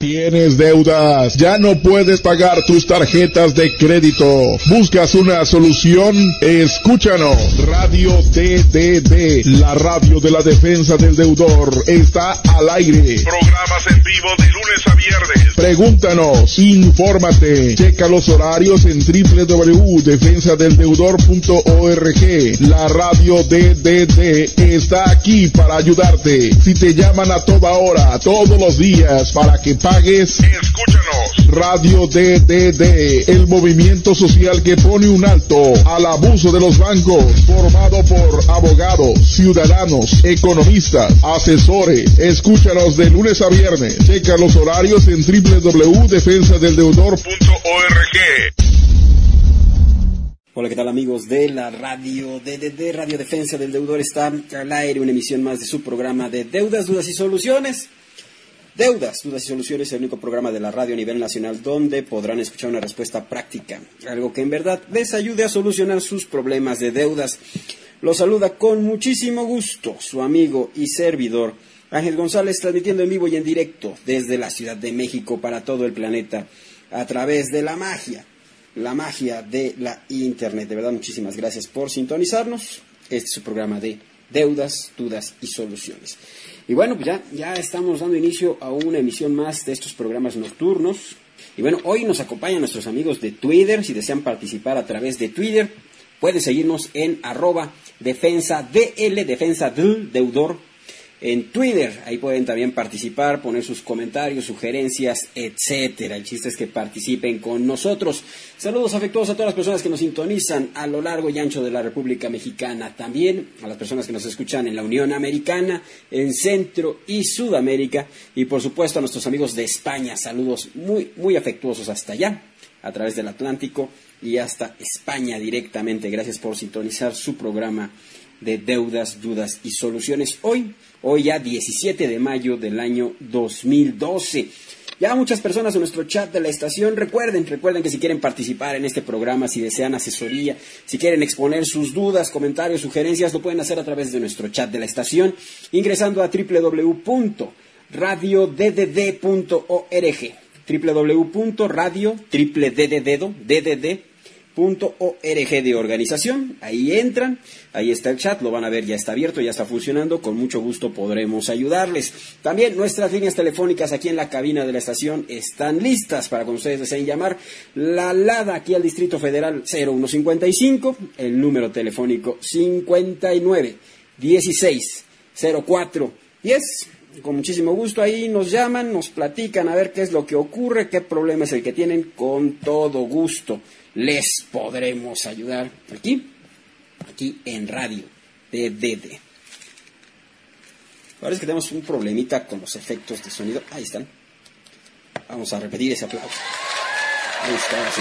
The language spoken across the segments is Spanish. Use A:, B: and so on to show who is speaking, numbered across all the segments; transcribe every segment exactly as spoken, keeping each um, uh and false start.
A: ¿Tienes deudas? ¿Ya no puedes pagar tus tarjetas de crédito? ¿Buscas una solución? Escúchanos. Radio D D D, la radio de la defensa del deudor, está al aire.
B: Programas en vivo de lunes a viernes.
A: Pregúntanos, infórmate, checa los horarios en doble u doble u doble u punto defensa del deudor punto org. La radio D D D está aquí para ayudarte. Si te llaman a toda hora, todos los días, para que pagues,
B: escúchanos.
A: Radio D D D, el movimiento social que pone un alto al abuso de los bancos, formado por abogados, ciudadanos, economistas, asesores. Escúchanos de lunes a viernes. Checa los horarios en doble u doble u doble u punto defensa del deudor punto org.
C: Hola, ¿qué tal, amigos de la radio D D D? Radio Defensa del Deudor está al aire, una emisión más de su programa de Deudas, Dudas y Soluciones. Deudas, Dudas y Soluciones, el único programa de la radio a nivel nacional donde podrán escuchar una respuesta práctica, algo que en verdad les ayude a solucionar sus problemas de deudas. Los saluda con muchísimo gusto su amigo y servidor Ángel González, transmitiendo en vivo y en directo desde la Ciudad de México para todo el planeta a través de la magia. La magia de la internet. De verdad, muchísimas gracias por sintonizarnos. Este es su programa de Deudas, Dudas y Soluciones. Y bueno, pues ya, ya estamos dando inicio a una emisión más de estos programas nocturnos. Y bueno, hoy nos acompañan nuestros amigos de Twitter. Si desean participar a través de Twitter, pueden seguirnos en arroba defensa dl, defensa del deudor, en Twitter. Ahí pueden también participar, poner sus comentarios, sugerencias, etcétera. El chiste es que participen con nosotros. Saludos afectuosos a todas las personas que nos sintonizan a lo largo y ancho de la República Mexicana. También a las personas que nos escuchan en la Unión Americana, en Centro y Sudamérica. Y por supuesto a nuestros amigos de España. Saludos muy, muy afectuosos hasta allá, a través del Atlántico y hasta España directamente. Gracias por sintonizar su programa de Deudas, Dudas y Soluciones. Hoy, hoy ya diecisiete de mayo del año dos mil doce. Ya muchas personas en nuestro chat de la estación. Recuerden, recuerden que si quieren participar en este programa, si desean asesoría, si quieren exponer sus dudas, comentarios, sugerencias, lo pueden hacer a través de nuestro chat de la estación, ingresando a doble u doble u doble u punto radio d d d punto org. doble u doble u doble u punto radio d d d punto org de organización. Ahí entran, ahí está el chat, lo van a ver, ya está abierto, ya está funcionando, con mucho gusto podremos ayudarles. También nuestras líneas telefónicas aquí en la cabina de la estación están listas para cuando ustedes deseen llamar. La LADA aquí al Distrito Federal cero uno cincuenta y cinco, el número telefónico cincuenta y nueve dieciséis cero cuatro diez. Con muchísimo gusto ahí nos llaman, nos platican a ver qué es lo que ocurre, qué problema es el que tienen. Con todo gusto les podremos ayudar aquí, aquí en Radio D D D. Ahora es que tenemos un problemita con los efectos de sonido. Ahí están. Vamos a repetir ese aplauso. Ahí está, ahora sí.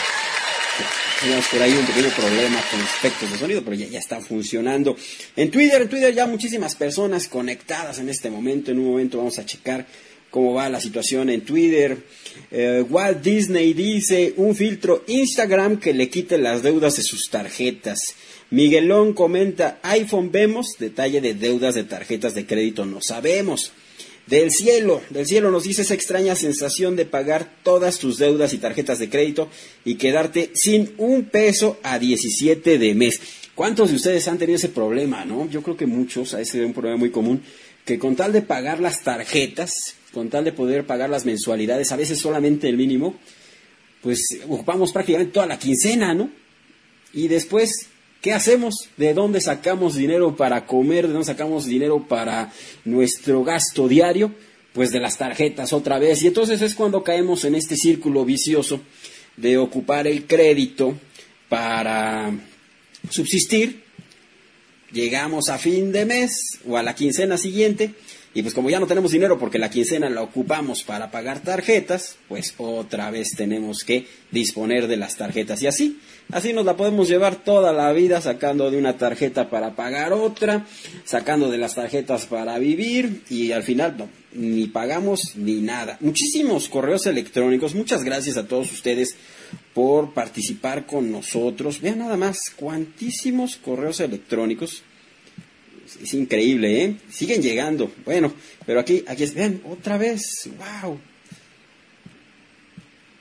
C: Tenemos por ahí un pequeño problema con los efectos de sonido, pero ya, ya está funcionando. En Twitter, en Twitter ya muchísimas personas conectadas en este momento. En un momento vamos a checar cómo va la situación en Twitter. Eh, Walt Disney dice, un filtro Instagram que le quite las deudas de sus tarjetas. Miguelón comenta, iPhone vemos, detalle de deudas de tarjetas de crédito no sabemos. Del cielo, del cielo nos dice esa extraña sensación de pagar todas tus deudas y tarjetas de crédito y quedarte sin un peso a diecisiete de mes. ¿Cuántos de ustedes han tenido ese problema, no? Yo creo que muchos, ese es un problema muy común, que con tal de pagar las tarjetas, con tal de poder pagar las mensualidades, a veces solamente el mínimo, pues ocupamos prácticamente toda la quincena, ¿no? Y después, ¿qué hacemos? ¿De dónde sacamos dinero para comer? ¿De dónde sacamos dinero para nuestro gasto diario? Pues de las tarjetas otra vez. Y entonces es cuando caemos en este círculo vicioso de ocupar el crédito para subsistir. Llegamos a fin de mes o a la quincena siguiente y pues como ya no tenemos dinero porque la quincena la ocupamos para pagar tarjetas, pues otra vez tenemos que disponer de las tarjetas. Y así, así nos la podemos llevar toda la vida, sacando de una tarjeta para pagar otra, sacando de las tarjetas para vivir y al final no, ni pagamos ni nada. Muchísimos correos electrónicos, muchas gracias a todos ustedes por participar con nosotros. Vean nada más, cuantísimos correos electrónicos. Es increíble, ¿eh? Siguen llegando. Bueno, pero aquí, aquí, vean, otra vez, wow.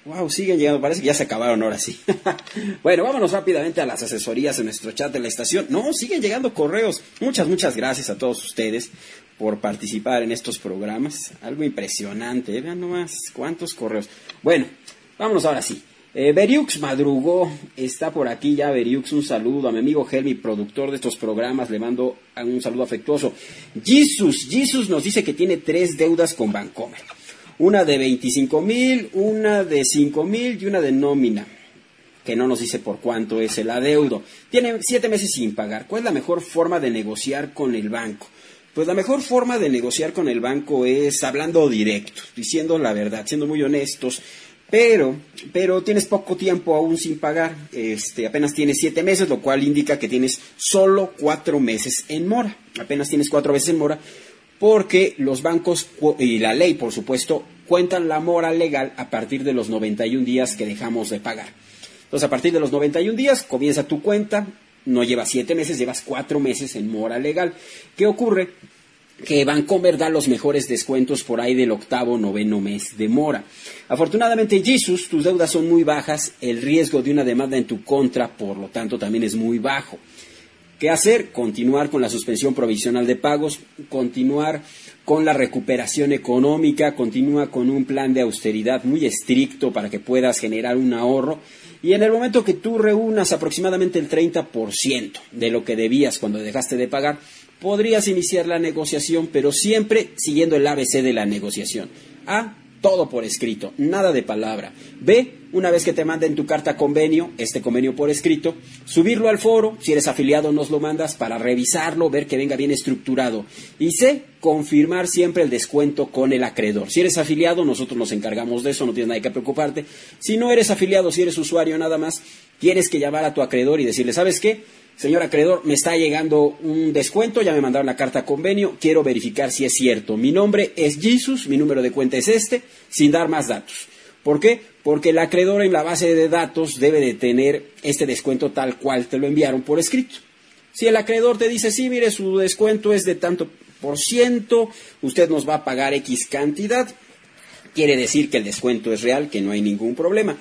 C: Wow, siguen llegando, parece que ya se acabaron ahora sí. Bueno, vámonos rápidamente a las asesorías en nuestro chat de la estación. No, siguen llegando correos. Muchas, muchas gracias a todos ustedes por participar en estos programas. Algo impresionante, ¿eh? Vean nomás cuántos correos. Bueno, vámonos ahora sí. Eh, Beriux madrugó, está por aquí ya Beriux, un saludo a mi amigo Helmi, productor de estos programas, le mando un saludo afectuoso. Jesus, Jesus nos dice que tiene tres deudas con Bancomer. Una de veinticinco mil, una de cinco mil y una de nómina, que no nos dice por cuánto es el adeudo. Tiene siete meses sin pagar. ¿Cuál es la mejor forma de negociar con el banco? Pues la mejor forma de negociar con el banco es hablando directo, diciendo la verdad, siendo muy honestos. Pero, pero tienes poco tiempo aún sin pagar, este, apenas tienes siete meses, lo cual indica que tienes solo cuatro meses en mora. Apenas tienes cuatro meses en mora. Porque los bancos y la ley, por supuesto, cuentan la mora legal a partir de los noventa y un días que dejamos de pagar. Entonces, a partir de los noventa y un días, comienza tu cuenta, no llevas siete meses, llevas cuatro meses en mora legal. ¿Qué ocurre? Que Bancomer da los mejores descuentos por ahí del octavo, noveno mes de mora. Afortunadamente, Jesus, tus deudas son muy bajas, el riesgo de una demanda en tu contra, por lo tanto, también es muy bajo. ¿Qué hacer? Continuar con la suspensión provisional de pagos, continuar con la recuperación económica, continúa con un plan de austeridad muy estricto para que puedas generar un ahorro y en el momento que tú reúnas aproximadamente el treinta por ciento de lo que debías cuando dejaste de pagar, podrías iniciar la negociación, pero siempre siguiendo el A B C de la negociación. A, todo por escrito, nada de palabra. B, una vez que te manden tu carta convenio, este convenio por escrito, subirlo al foro, si eres afiliado nos lo mandas para revisarlo, ver que venga bien estructurado. Y C, confirmar siempre el descuento con el acreedor. Si eres afiliado, nosotros nos encargamos de eso, no tienes nada que preocuparte. Si no eres afiliado, si eres usuario nada más, tienes que llamar a tu acreedor y decirle, ¿sabes qué? Señor acreedor, me está llegando un descuento, ya me mandaron la carta convenio, quiero verificar si es cierto. Mi nombre es Jesus, mi número de cuenta es este, sin dar más datos. ¿Por qué? Porque el acreedor en la base de datos debe de tener este descuento tal cual te lo enviaron por escrito. Si el acreedor te dice, sí, mire, su descuento es de tanto por ciento, usted nos va a pagar X cantidad, quiere decir que el descuento es real, que no hay ningún problema.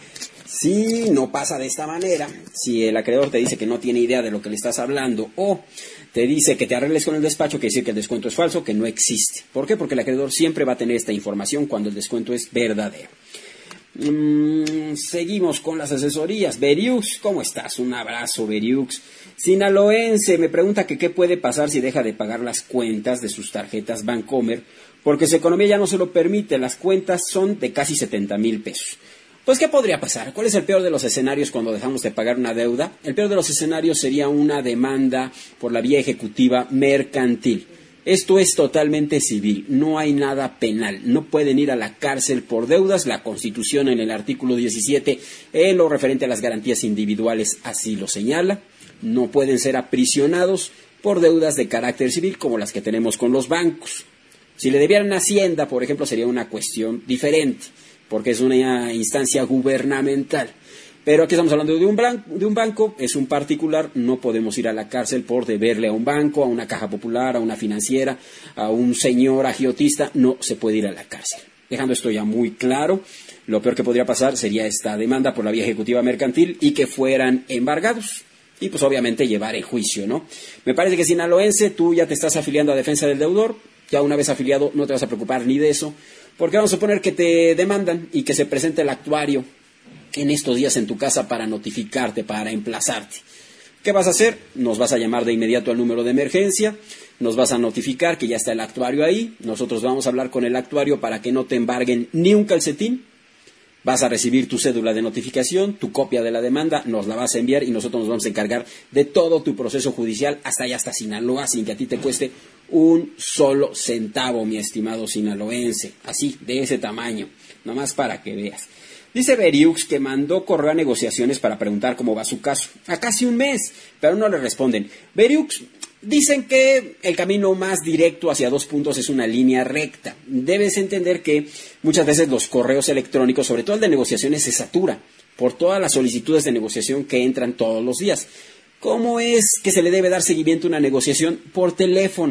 C: Si no pasa de esta manera, si el acreedor te dice que no tiene idea de lo que le estás hablando o te dice que te arregles con el despacho, quiere decir que el descuento es falso, que no existe. ¿Por qué? Porque el acreedor siempre va a tener esta información cuando el descuento es verdadero. Mm, seguimos con las asesorías. Beriux, ¿cómo estás? Un abrazo, Beriux. Sinaloense me pregunta que qué puede pasar si deja de pagar las cuentas de sus tarjetas Bancomer, porque su economía ya no se lo permite. Las cuentas son de casi setenta mil pesos. Pues, ¿qué podría pasar? ¿Cuál es el peor de los escenarios cuando dejamos de pagar una deuda? El peor de los escenarios sería una demanda por la vía ejecutiva mercantil. Esto es totalmente civil, no hay nada penal, no pueden ir a la cárcel por deudas. La Constitución en el artículo diecisiete, en lo referente a las garantías individuales, así lo señala. No pueden ser aprisionados por deudas de carácter civil como las que tenemos con los bancos. Si le debieran a Hacienda, por ejemplo, sería una cuestión diferente, porque es una instancia gubernamental. Pero aquí estamos hablando de un, blanco, de un banco, es un particular, no podemos ir a la cárcel por deberle a un banco, a una caja popular, a una financiera, a un señor agiotista, no se puede ir a la cárcel. Dejando esto ya muy claro, lo peor que podría pasar sería esta demanda por la vía ejecutiva mercantil y que fueran embargados. Y pues obviamente llevar el juicio, ¿no? Me parece que sinaloense, tú ya te estás afiliando a Defensa del Deudor, ya una vez afiliado no te vas a preocupar ni de eso, porque vamos a suponer que te demandan y que se presente el actuario en estos días en tu casa para notificarte, para emplazarte. ¿Qué vas a hacer? Nos vas a llamar de inmediato al número de emergencia, nos vas a notificar que ya está el actuario ahí, nosotros vamos a hablar con el actuario para que no te embarguen ni un calcetín, vas a recibir tu cédula de notificación, tu copia de la demanda, nos la vas a enviar y nosotros nos vamos a encargar de todo tu proceso judicial hasta allá, hasta Sinaloa, sin que a ti te cueste un solo centavo, mi estimado sinaloense, así, de ese tamaño, nomás para que veas. Dice Beriux que mandó correo a negociaciones para preguntar cómo va su caso. A casi un mes, pero no le responden. Beriux, dicen que el camino más directo hacia dos puntos es una línea recta. Debes entender que muchas veces los correos electrónicos, sobre todo el de negociaciones, se satura por todas las solicitudes de negociación que entran todos los días. ¿Cómo es que se le debe dar seguimiento a una negociación? Por teléfono.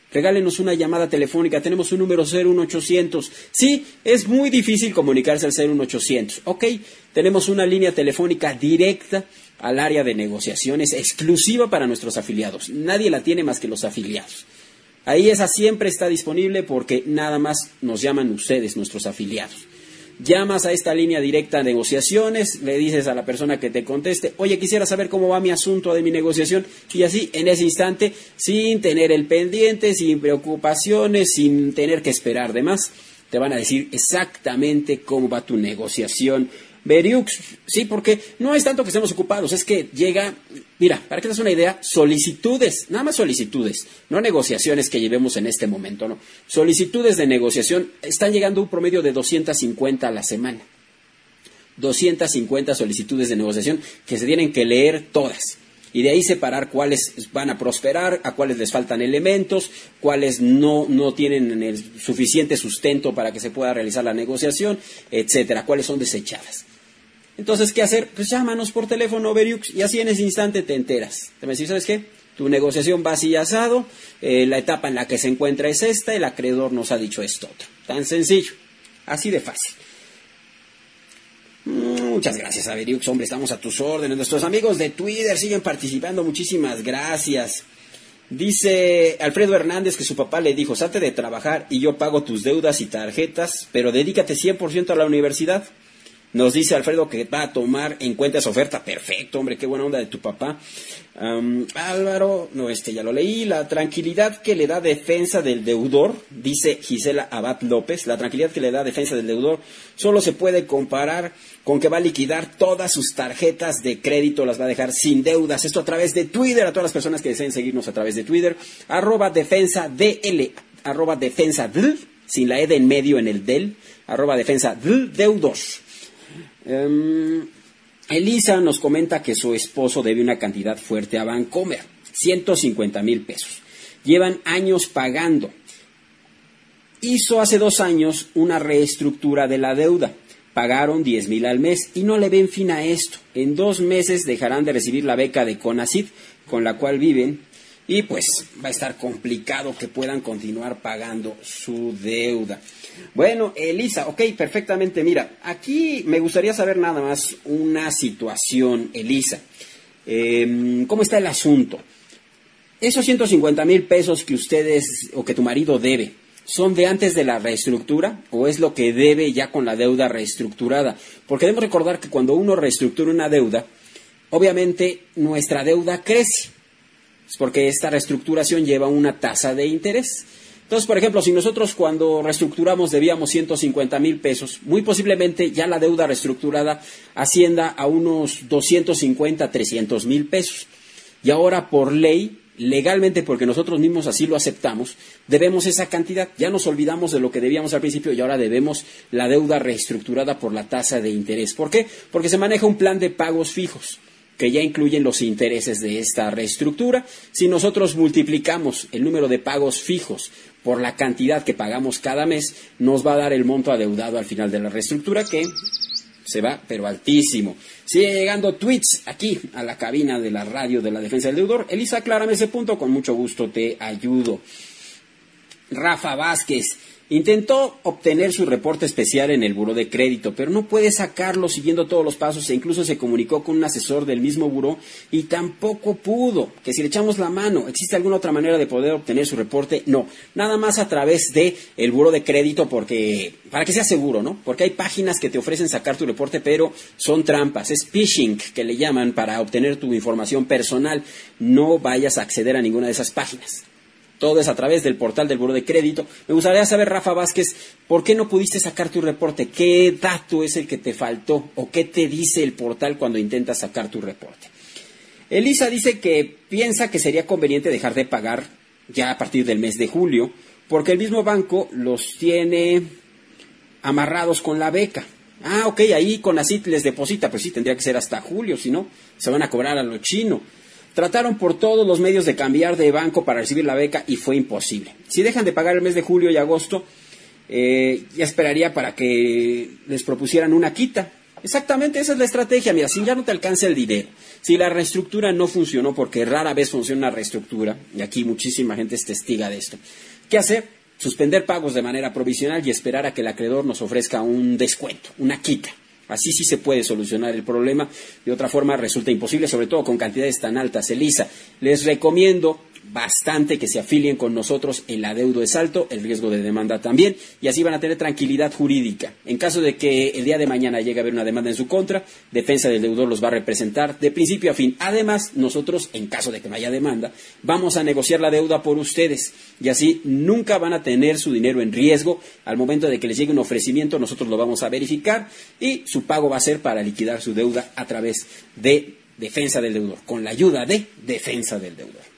C: regálenos una llamada telefónica, tenemos un número cero uno ochocientos. Sí, es muy difícil comunicarse al cero uno ochocientos. Ok, tenemos una línea telefónica directa al área de negociaciones exclusiva para nuestros afiliados. Nadie la tiene más que los afiliados. Ahí esa siempre está disponible porque nada más nos llaman ustedes, nuestros afiliados. Llamas a esta línea directa a negociaciones, le dices a la persona que te conteste, oye, quisiera saber cómo va mi asunto de mi negociación, y así en ese instante, sin tener el pendiente, sin preocupaciones, sin tener que esperar de más, te van a decir exactamente cómo va tu negociación. Veriux, sí, porque no es tanto que estemos ocupados, es que llega, mira, para que te des una idea, solicitudes, nada más solicitudes, no negociaciones que llevemos en este momento, no, solicitudes de negociación están llegando a un promedio de doscientas cincuenta a la semana, doscientas cincuenta solicitudes de negociación que se tienen que leer todas. Y de ahí separar cuáles van a prosperar, a cuáles les faltan elementos, cuáles no, no tienen el suficiente sustento para que se pueda realizar la negociación, etcétera, cuáles son desechadas. Entonces, ¿qué hacer? Pues llámanos por teléfono, Veriux, y así en ese instante te enteras. Te me decís, ¿sabes qué? Tu negociación va así asado, eh, la etapa en la que se encuentra es esta, el acreedor nos ha dicho esto otro. Tan sencillo, así de fácil. Muchas gracias, Averiux. Hombre, estamos a tus órdenes. Nuestros amigos de Twitter siguen participando. Muchísimas gracias. Dice Alfredo Hernández que su papá le dijo, salte de trabajar y yo pago tus deudas y tarjetas, pero dedícate cien por ciento a la universidad. Nos dice Alfredo que va a tomar en cuenta esa oferta. Perfecto, hombre, qué buena onda de tu papá. Um, Álvaro, no, este ya lo leí. La tranquilidad que le da defensa del deudor, dice Gisela Abad López, la tranquilidad que le da defensa del deudor solo se puede comparar con que va a liquidar todas sus tarjetas de crédito, las va a dejar sin deudas. Esto a través de Twitter, a todas las personas que deseen seguirnos a través de Twitter, arroba defensa DL, arroba defensa D, sin la E de en medio en el del, arroba defensa D, deudos. Um, Elisa nos comenta que su esposo debe una cantidad fuerte a Bancomer, ciento cincuenta mil pesos. Llevan años pagando. Hizo hace dos años una reestructura de la deuda. Pagaron diez mil al mes y no le ven fin a esto. En dos meses dejarán de recibir la beca de CONACYT con la cual viven y pues va a estar complicado que puedan continuar pagando su deuda. Bueno, Elisa, ok, perfectamente. Mira, aquí me gustaría saber nada más una situación, Elisa. Eh, ¿Cómo está el asunto? Esos ciento cincuenta mil pesos que ustedes o que tu marido debe, ¿son de antes de la reestructura o es lo que debe ya con la deuda reestructurada? Porque debemos recordar que cuando uno reestructura una deuda, obviamente nuestra deuda crece, porque esta reestructuración lleva una tasa de interés. Entonces, por ejemplo, si nosotros cuando reestructuramos debíamos ciento cincuenta mil pesos, muy posiblemente ya la deuda reestructurada ascienda a unos doscientos cincuenta, trescientos mil pesos. Y ahora, por ley, legalmente, porque nosotros mismos así lo aceptamos, debemos esa cantidad. Ya nos olvidamos de lo que debíamos al principio y ahora debemos la deuda reestructurada por la tasa de interés. ¿Por qué? Porque se maneja un plan de pagos fijos que ya incluyen los intereses de esta reestructura. Si nosotros multiplicamos el número de pagos fijos por la cantidad que pagamos cada mes, nos va a dar el monto adeudado al final de la reestructura, que se va, pero altísimo. Sigue llegando tweets aquí a la cabina de la radio de la defensa del deudor. Elisa, aclárame ese punto, con mucho gusto te ayudo. Rafa Vázquez intentó obtener su reporte especial en el buró de crédito, pero no puede sacarlo siguiendo todos los pasos e incluso se comunicó con un asesor del mismo buró y tampoco pudo. Que si le echamos la mano, ¿existe alguna otra manera de poder obtener su reporte? No, nada más a través de el buró de crédito, porque para que sea seguro, ¿no? Porque hay páginas que te ofrecen sacar tu reporte, pero son trampas, es phishing que le llaman para obtener tu información personal. No vayas a acceder a ninguna de esas páginas. Todo es a través del portal del buró de crédito. Me gustaría saber, Rafa Vázquez, ¿por qué no pudiste sacar tu reporte? ¿Qué dato es el que te faltó? ¿O qué te dice el portal cuando intentas sacar tu reporte? Elisa dice que piensa que sería conveniente dejar de pagar ya a partir del mes de julio, porque el mismo banco los tiene amarrados con la beca. Ah, ok, ahí CONACYT les deposita, pues sí, tendría que ser hasta julio, si no, se van a cobrar a lo chino. Trataron por todos los medios de cambiar de banco para recibir la beca y fue imposible. Si dejan de pagar el mes de julio y agosto, eh, ya esperaría para que les propusieran una quita. Exactamente, esa es la estrategia. Mira, si ya no te alcanza el dinero, si la reestructura no funcionó, porque rara vez funciona una reestructura, y aquí muchísima gente es testiga de esto, ¿qué hacer? Suspender pagos de manera provisional y esperar a que el acreedor nos ofrezca un descuento, una quita. Así sí se puede solucionar el problema. De otra forma resulta imposible, sobre todo con cantidades tan altas. Elisa, les recomiendo bastante que se afilien con nosotros. El adeudo es alto, el riesgo de demanda también, y así van a tener tranquilidad jurídica. En caso de que el día de mañana llegue a haber una demanda en su contra, Defensa del Deudor los va a representar de principio a fin. Además, nosotros, en caso de que no haya demanda, vamos a negociar la deuda por ustedes, y así nunca van a tener su dinero en riesgo. Al momento de que les llegue un ofrecimiento, nosotros lo vamos a verificar, y su pago va a ser para liquidar su deuda a través de Defensa del Deudor, con la ayuda de Defensa del Deudor.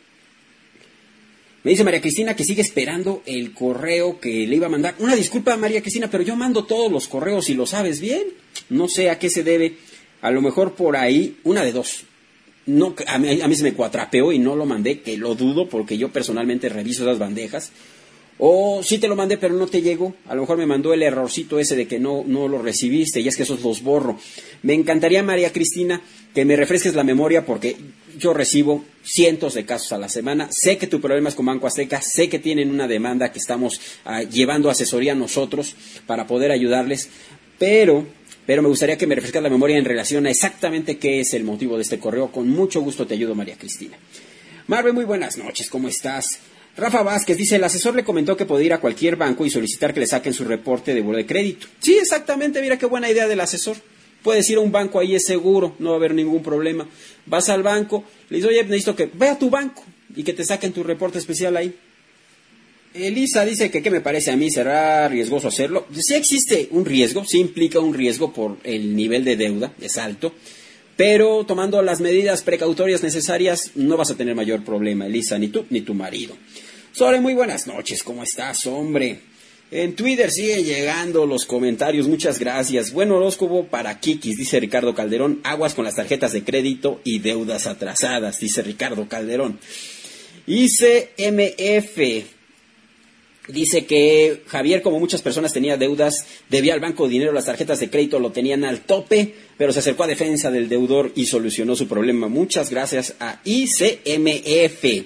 C: Me dice María Cristina que sigue esperando el correo que le iba a mandar. Una disculpa, María Cristina, pero yo mando todos los correos y lo sabes bien. No sé a qué se debe. A lo mejor por ahí, una de dos. No, a mí, a mí se me cuatrapeó y no lo mandé, que lo dudo porque yo personalmente reviso esas bandejas. O sí te lo mandé, pero no te llegó. A lo mejor me mandó el errorcito ese de que no, no lo recibiste, y es que esos los borro. Me encantaría, María Cristina, que me refresques la memoria, porque yo recibo cientos de casos a la semana. Sé que tu problema es con Banco Azteca, sé que tienen una demanda que estamos uh, llevando asesoría nosotros para poder ayudarles, pero, pero me gustaría que me refresques la memoria en relación a exactamente qué es el motivo de este correo. Con mucho gusto te ayudo, María Cristina. Marve, muy buenas noches, ¿cómo estás? Rafa Vázquez dice, el asesor le comentó que podía ir a cualquier banco y solicitar que le saquen su reporte de buró de crédito. Sí, exactamente, mira qué buena idea del asesor. Puedes ir a un banco, ahí es seguro, no va a haber ningún problema. Vas al banco, le dices, oye, necesito que ve a tu banco y que te saquen tu reporte especial ahí. Elisa dice que, ¿qué me parece a mí? ¿Será riesgoso hacerlo? Sí existe un riesgo, sí implica un riesgo por el nivel de deuda, es alto. Pero tomando las medidas precautorias necesarias, no vas a tener mayor problema, Elisa, ni tú ni tu marido. Sore, muy buenas noches, ¿cómo estás, hombre? En Twitter siguen llegando los comentarios, muchas gracias. Buen horóscopo para Kikis, dice Ricardo Calderón. Aguas con las tarjetas de crédito y deudas atrasadas, dice Ricardo Calderón. I C M F dice que Javier, como muchas personas, tenía deudas, debía al banco dinero, las tarjetas de crédito lo tenían al tope, pero se acercó a Defensa del Deudor y solucionó su problema. Muchas gracias a I C M F.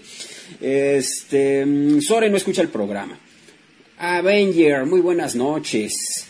C: Este, Sore no escucha el programa. Avenger, muy buenas noches.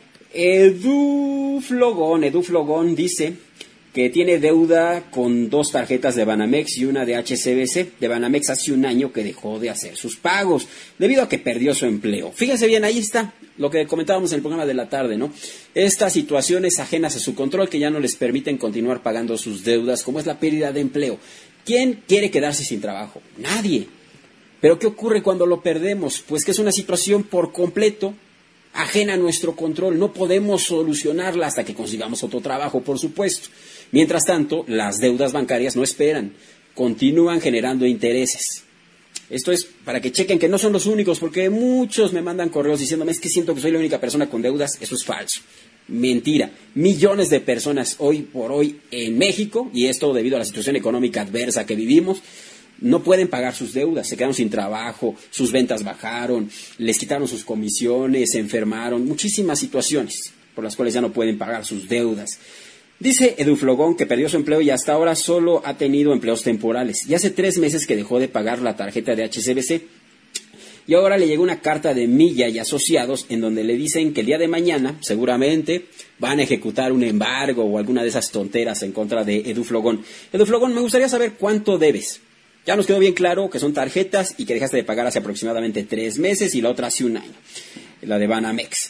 C: Edu Flogón, Edu Flogón dice que tiene deuda con dos tarjetas de Banamex y una de H S B C. De Banamex hace un año que dejó de hacer sus pagos debido a que perdió su empleo. Fíjense bien, ahí está lo que comentábamos en el programa de la tarde, ¿no? Estas situaciones ajenas a su control que ya no les permiten continuar pagando sus deudas, como es la pérdida de empleo. ¿Quién quiere quedarse sin trabajo? Nadie. ¿Pero qué ocurre cuando lo perdemos? Pues que es una situación por completo ajena a nuestro control. No podemos solucionarla hasta que consigamos otro trabajo, por supuesto. Mientras tanto, las deudas bancarias no esperan, continúan generando intereses. Esto es para que chequen que no son los únicos, porque muchos me mandan correos diciéndome, es que siento que soy la única persona con deudas. Eso es falso. Mentira. Millones de personas hoy por hoy en México, y esto debido a la situación económica adversa que vivimos, no pueden pagar sus deudas, se quedaron sin trabajo, sus ventas bajaron, les quitaron sus comisiones, se enfermaron, muchísimas situaciones por las cuales ya no pueden pagar sus deudas. Dice Eduflogón que perdió su empleo y hasta ahora solo ha tenido empleos temporales. Y hace tres meses que dejó de pagar la tarjeta de H S B C. Y ahora le llegó una carta de Milla y Asociados en donde le dicen que el día de mañana, seguramente, van a ejecutar un embargo o alguna de esas tonteras en contra de Eduflogón. Eduflogón, me gustaría saber cuánto debes. Ya nos quedó bien claro que son tarjetas y que dejaste de pagar hace aproximadamente tres meses y la otra hace un año, la de Banamex.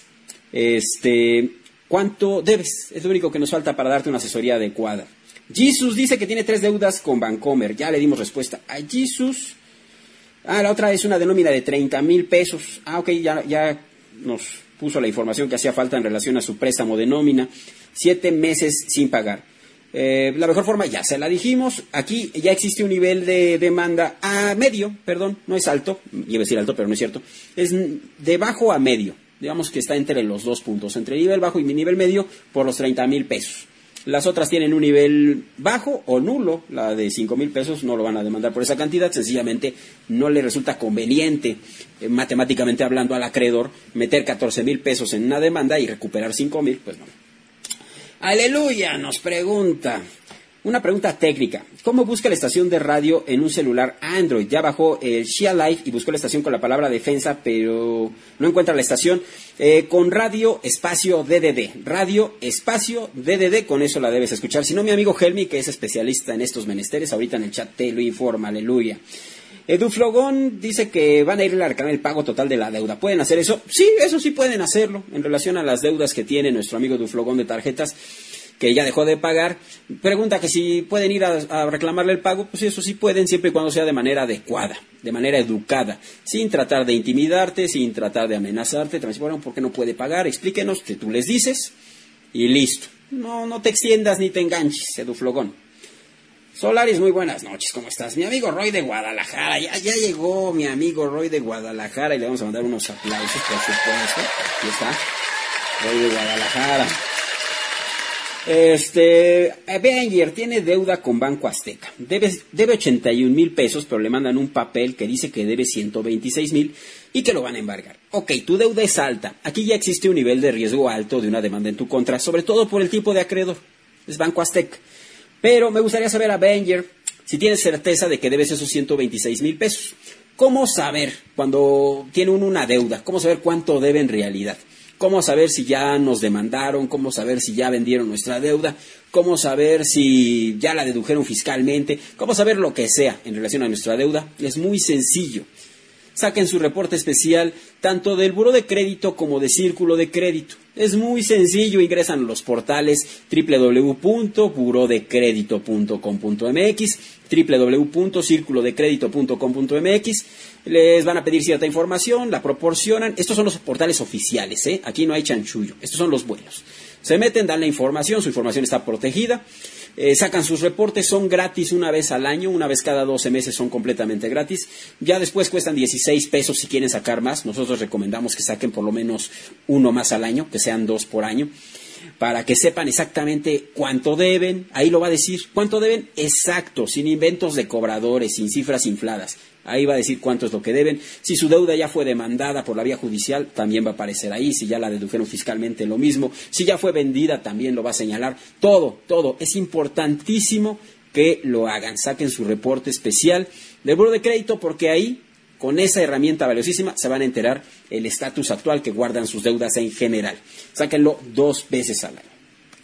C: Este, ¿cuánto debes? Es lo único que nos falta para darte una asesoría adecuada. Jesus dice que tiene tres deudas con Bancomer. Ya le dimos respuesta a Jesus. Ah, la otra es una de nómina de treinta mil pesos. Ah, ok, ya, ya nos puso la información que hacía falta en relación a su préstamo de nómina. Siete meses sin pagar. Eh, la mejor forma, ya se la dijimos, aquí ya existe un nivel de demanda a medio, perdón, no es alto, iba a decir alto, pero no es cierto, es de bajo a medio, digamos que está entre los dos puntos, entre nivel bajo y nivel medio por los treinta mil pesos. Las otras tienen un nivel bajo o nulo, la de cinco mil pesos no lo van a demandar por esa cantidad, sencillamente no le resulta conveniente, eh, matemáticamente hablando al acreedor, meter catorce mil pesos en una demanda y recuperar cinco mil, pues no. Aleluya nos pregunta, una pregunta técnica. ¿Cómo busca la estación de radio en un celular Android? Ya bajó el Shia Live y buscó la estación con la palabra defensa, pero no encuentra la estación. Eh, con radio espacio D D D. Radio espacio D D D, con eso la debes escuchar. Si no, mi amigo Helmi, que es especialista en estos menesteres, ahorita en el chat te lo informa. Aleluya. Eduflogón dice que van a ir a reclamar el pago total de la deuda. ¿Pueden hacer eso? Sí, eso sí pueden hacerlo. En relación a las deudas que tiene nuestro amigo Eduflogón de tarjetas, que ya dejó de pagar, pregunta que si pueden ir a, a reclamarle el pago. Pues eso sí pueden, siempre y cuando sea de manera adecuada, de manera educada, sin tratar de intimidarte, sin tratar de amenazarte. Te bueno, ¿por qué no puede pagar? Explíquenos, que tú les dices y listo. No, no te extiendas ni te enganches, Eduflogón. Solaris, muy buenas noches, ¿cómo estás? Mi amigo Roy de Guadalajara, ya, ya llegó mi amigo Roy de Guadalajara y le vamos a mandar unos aplausos, por supuesto. Aquí está, Roy de Guadalajara. Este, Avenger tiene deuda con Banco Azteca. Debe, debe ochenta y un mil pesos, pero le mandan un papel que dice que debe ciento veintiséis mil y que lo van a embargar. Ok, tu deuda es alta. Aquí ya existe un nivel de riesgo alto de una demanda en tu contra, sobre todo por el tipo de acreedor. Es Banco Azteca. Pero me gustaría saber, Avenger, si tienes certeza de que debes esos ciento veintiséis mil pesos. ¿Cómo saber cuando tiene uno una deuda? ¿Cómo saber cuánto debe en realidad? ¿Cómo saber si ya nos demandaron? ¿Cómo saber si ya vendieron nuestra deuda? ¿Cómo saber si ya la dedujeron fiscalmente? ¿Cómo saber lo que sea en relación a nuestra deuda? Es muy sencillo. Saquen su reporte especial tanto del Buró de Crédito como de Círculo de Crédito. Es muy sencillo, ingresan a los portales doble u doble u doble u punto buró de crédito punto com punto m x, doble u doble u doble u punto círculo de crédito punto com punto m x. Les van a pedir cierta información, la proporcionan. Estos son los portales oficiales, ¿eh? Aquí no hay chanchullo, estos son los buenos. Se meten, dan la información, su información está protegida, eh, sacan sus reportes, son gratis una vez al año, una vez cada doce meses son completamente gratis. Ya después cuestan dieciséis pesos si quieren sacar más. Nosotros recomendamos que saquen por lo menos uno más al año, que sean dos por año, para que sepan exactamente cuánto deben. Ahí lo va a decir, cuánto deben exacto, sin inventos de cobradores, sin cifras infladas. Ahí va a decir cuánto es lo que deben. Si su deuda ya fue demandada por la vía judicial, también va a aparecer ahí. Si ya la dedujeron fiscalmente, lo mismo. Si ya fue vendida, también lo va a señalar. Todo, todo. Es importantísimo que lo hagan. Saquen su reporte especial del Buró de Crédito, porque ahí, con esa herramienta valiosísima, se van a enterar el estatus actual que guardan sus deudas en general. Sáquenlo dos veces al año.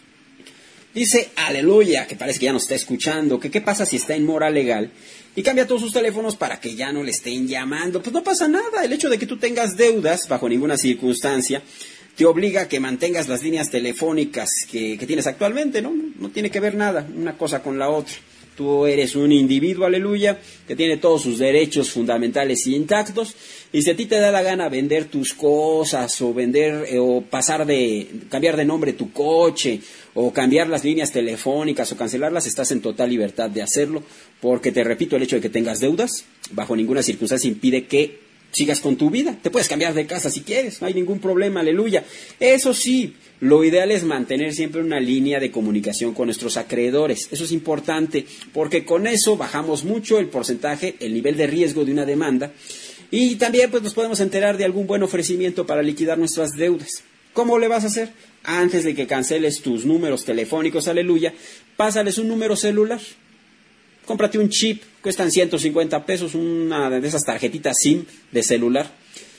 C: Dice Aleluya, que parece que ya nos está escuchando, que qué pasa si está en mora legal y cambia todos sus teléfonos para que ya no le estén llamando. Pues no pasa nada. El hecho de que tú tengas deudas, bajo ninguna circunstancia, te obliga a que mantengas las líneas telefónicas que, que tienes actualmente, ¿no? No tiene que ver nada una cosa con la otra. Tú eres un individuo, aleluya, que tiene todos sus derechos fundamentales intactos, y si a ti te da la gana vender tus cosas, o vender, eh, o pasar de, cambiar de nombre tu coche, o cambiar las líneas telefónicas, o cancelarlas, estás en total libertad de hacerlo, porque te repito, el hecho de que tengas deudas, bajo ninguna circunstancia impide que sigas con tu vida. Te puedes cambiar de casa si quieres, no hay ningún problema, aleluya. Eso sí, lo ideal es mantener siempre una línea de comunicación con nuestros acreedores. Eso es importante, porque con eso bajamos mucho el porcentaje, el nivel de riesgo de una demanda, y también pues nos podemos enterar de algún buen ofrecimiento para liquidar nuestras deudas. ¿Cómo le vas a hacer? Antes de que canceles tus números telefónicos, aleluya, pásales un número celular. Cómprate un chip, cuestan ciento cincuenta pesos, una de esas tarjetitas SIM de celular.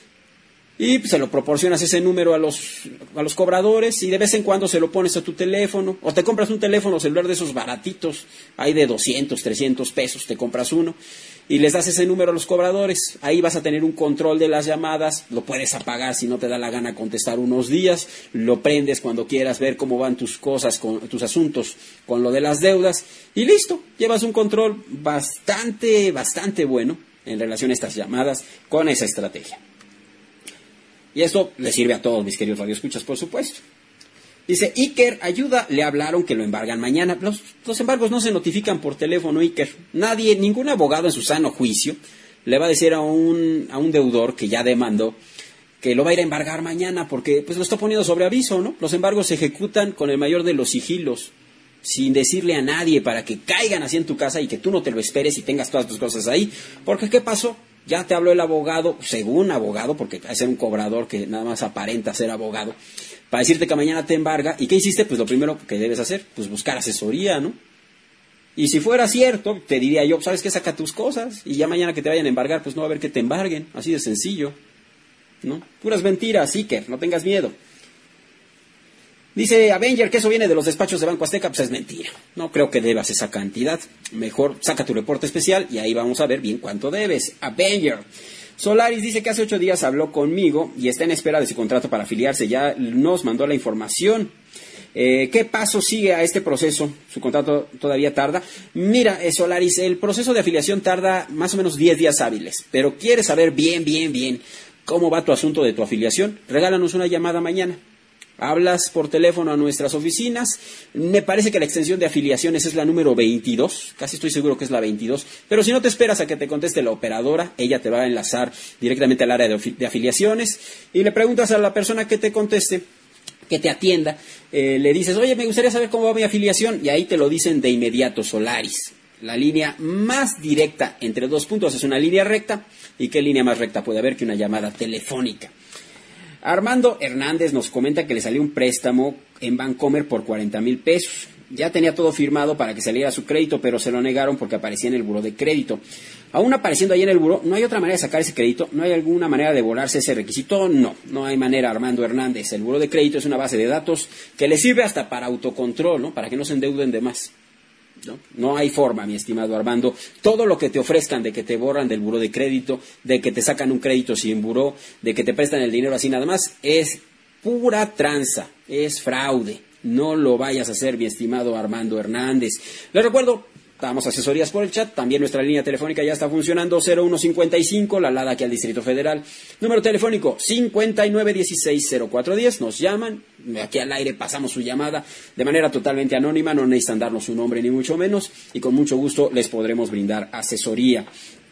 C: Y se lo proporcionas ese número a los, a los cobradores, y de vez en cuando se lo pones a tu teléfono. O te compras un teléfono celular de esos baratitos, hay de doscientos, trescientos pesos, te compras uno. Y les das ese número a los cobradores. Ahí vas a tener un control de las llamadas. Lo puedes apagar si no te da la gana contestar unos días. Lo prendes cuando quieras ver cómo van tus cosas, con, tus asuntos con lo de las deudas. Y listo, llevas un control bastante, bastante bueno en relación a estas llamadas con esa estrategia. Y esto le sirve a todos mis queridos radioescuchas, por supuesto. Dice, Iker, ayuda, le hablaron que lo embargan mañana. Los, los embargos no se notifican por teléfono, Iker. Nadie, ningún abogado en su sano juicio le va a decir a un, a un deudor que ya demandó que lo va a ir a embargar mañana, porque pues lo está poniendo sobre aviso, ¿no? Los embargos se ejecutan con el mayor de los sigilos, sin decirle a nadie, para que caigan así en tu casa y que tú no te lo esperes y tengas todas tus cosas ahí. Porque, ¿qué pasó? Ya te habló el abogado, según abogado, porque hay que ser un cobrador que nada más aparenta ser abogado, para decirte que mañana te embarga. ¿Y qué hiciste? Pues lo primero que debes hacer, pues buscar asesoría, ¿no? Y si fuera cierto, te diría yo, ¿sabes qué? Saca tus cosas y ya mañana que te vayan a embargar, pues no va a haber que te embarguen. Así de sencillo, ¿no? Puras mentiras, Iker, no tengas miedo. Dice Avenger que eso viene de los despachos de Banco Azteca, pues es mentira. No creo que debas esa cantidad. Mejor saca tu reporte especial y ahí vamos a ver bien cuánto debes. Avenger. Solaris dice que hace ocho días habló conmigo y está en espera de su contrato para afiliarse. Ya nos mandó la información. Eh, ¿Qué paso sigue a este proceso? ¿Su contrato todavía tarda? Mira, eh, Solaris, el proceso de afiliación tarda más o menos diez días hábiles. Pero quieres saber bien, bien, bien cómo va tu asunto de tu afiliación. Regálanos una llamada mañana. Hablas por teléfono a nuestras oficinas. Me parece que la extensión de afiliaciones es la número veintidós. Casi estoy seguro que es la veintidós. Pero si no te esperas a que te conteste la operadora, ella te va a enlazar directamente al área de, de afiliaciones. Y le preguntas a la persona que te conteste, que te atienda. Eh, le dices, oye, me gustaría saber cómo va mi afiliación. Y ahí te lo dicen de inmediato, Solaris. La línea más directa entre dos puntos es una línea recta. ¿Y qué línea más recta puede haber que una llamada telefónica? Armando Hernández nos comenta que le salió un préstamo en Bancomer por cuarenta mil pesos. Ya tenía todo firmado para que saliera su crédito, pero se lo negaron porque aparecía en el buró de crédito. Aún apareciendo ahí en el buró, ¿no hay otra manera de sacar ese crédito? ¿No hay alguna manera de borrarse ese requisito? No, no hay manera, Armando Hernández. El buró de crédito es una base de datos que le sirve hasta para autocontrol, ¿no? Para que no se endeuden de más. ¿No? No hay forma, mi estimado Armando. Todo lo que te ofrezcan de que te borran del buró de crédito, de que te sacan un crédito sin buró, de que te prestan el dinero así nada más, es pura tranza, es fraude. No lo vayas a hacer, mi estimado Armando Hernández. Les recuerdo, damos asesorías por el chat. También nuestra línea telefónica ya está funcionando, cero uno cincuenta y cinco, la alada aquí al Distrito Federal. Número telefónico cincuenta y nueve dieciséis cero cuatro diez. Nos llaman, aquí al aire pasamos su llamada de manera totalmente anónima. No necesitan darnos su nombre ni mucho menos. Y con mucho gusto les podremos brindar asesoría.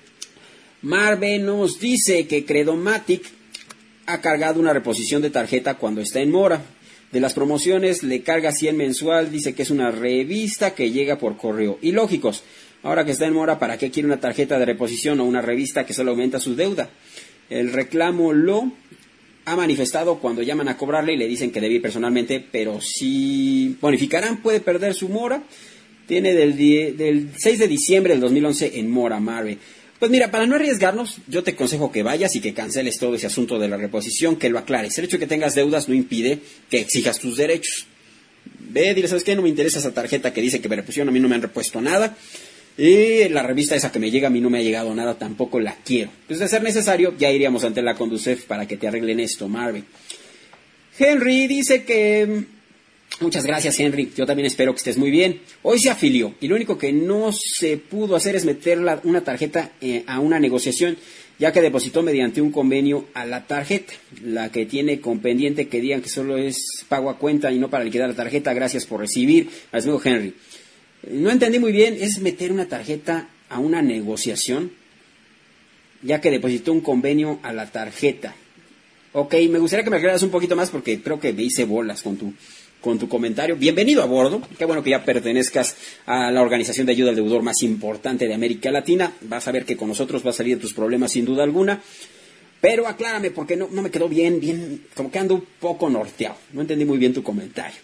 C: Marve nos dice que Credomatic ha cargado una reposición de tarjeta cuando está en mora. De las promociones le carga cien mensual, dice que es una revista que llega por correo. Y lógicos, ahora que está en mora, ¿para qué quiere una tarjeta de reposición o una revista que solo aumenta su deuda? El reclamo lo ha manifestado cuando llaman a cobrarle y le dicen que debe ir personalmente, pero si bonificarán puede perder su mora. Tiene del, die, del seis de diciembre del dos mil once en mora, Marve. Pues mira, para no arriesgarnos, yo te aconsejo que vayas y que canceles todo ese asunto de la reposición, que lo aclares. El hecho de que tengas deudas no impide que exijas tus derechos. Ve, dile, ¿sabes qué? No me interesa esa tarjeta que dice que me repusieron, a mí no me han repuesto nada. Y la revista esa que me llega, a mí no me ha llegado nada, tampoco la quiero. Pues de ser necesario, ya iríamos ante la Conducef para que te arreglen esto, Marvin. Henry dice que... Muchas gracias, Henry. Yo también espero que estés muy bien. Hoy se afilió y lo único que no se pudo hacer es meter la, una tarjeta eh, a una negociación, ya que depositó mediante un convenio a la tarjeta, la que tiene con pendiente que digan que solo es pago a cuenta y no para liquidar la tarjeta. Gracias por recibir. Al amigo Henry. No entendí muy bien. ¿Es meter una tarjeta a una negociación, ya que depositó un convenio a la tarjeta? Ok, me gustaría que me aclararas un poquito más porque creo que me hice bolas con tu... con tu comentario. Bienvenido a bordo. Qué bueno que ya pertenezcas a la organización de ayuda al deudor más importante de América Latina. Vas a ver que con nosotros va a salir de tus problemas sin duda alguna. Pero aclárame porque no, no me quedó bien, bien, como que ando un poco norteado. No entendí muy bien tu comentario.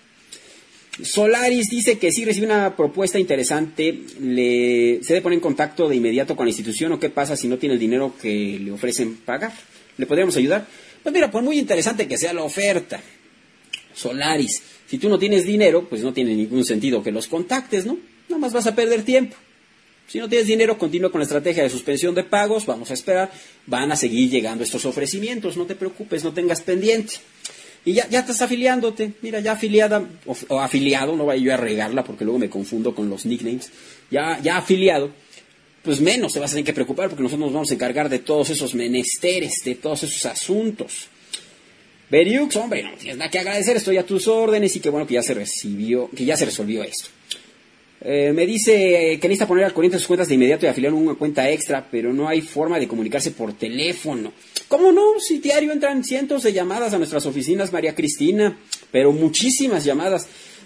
C: Solaris dice que sí recibe una propuesta interesante. Le, ¿se debe poner en contacto de inmediato con la institución o qué pasa si no tiene el dinero que le ofrecen pagar? ¿Le podríamos ayudar? Pues mira, por muy interesante que sea la oferta, Solaris, si tú no tienes dinero, pues no tiene ningún sentido que los contactes, ¿no? Nada más vas a perder tiempo. Si no tienes dinero, continúa con la estrategia de suspensión de pagos, vamos a esperar, van a seguir llegando estos ofrecimientos, no te preocupes, no tengas pendiente. Y ya, ya estás afiliándote, mira, ya afiliada, o, o afiliado, no vaya yo a regarla porque luego me confundo con los nicknames, ya, ya afiliado, pues menos te vas a tener que preocupar porque nosotros nos vamos a encargar de todos esos menesteres, de todos esos asuntos. Beriux, hombre, no tienes nada que agradecer, estoy a tus órdenes y qué bueno que ya se recibió, que ya se resolvió esto. Eh, me dice que necesita poner al corriente sus cuentas de inmediato y afiliar una cuenta extra, pero no hay forma de comunicarse por teléfono. ¿Cómo no? Si diario entran cientos de llamadas a nuestras oficinas, María Cristina, pero muchísimas llamadas.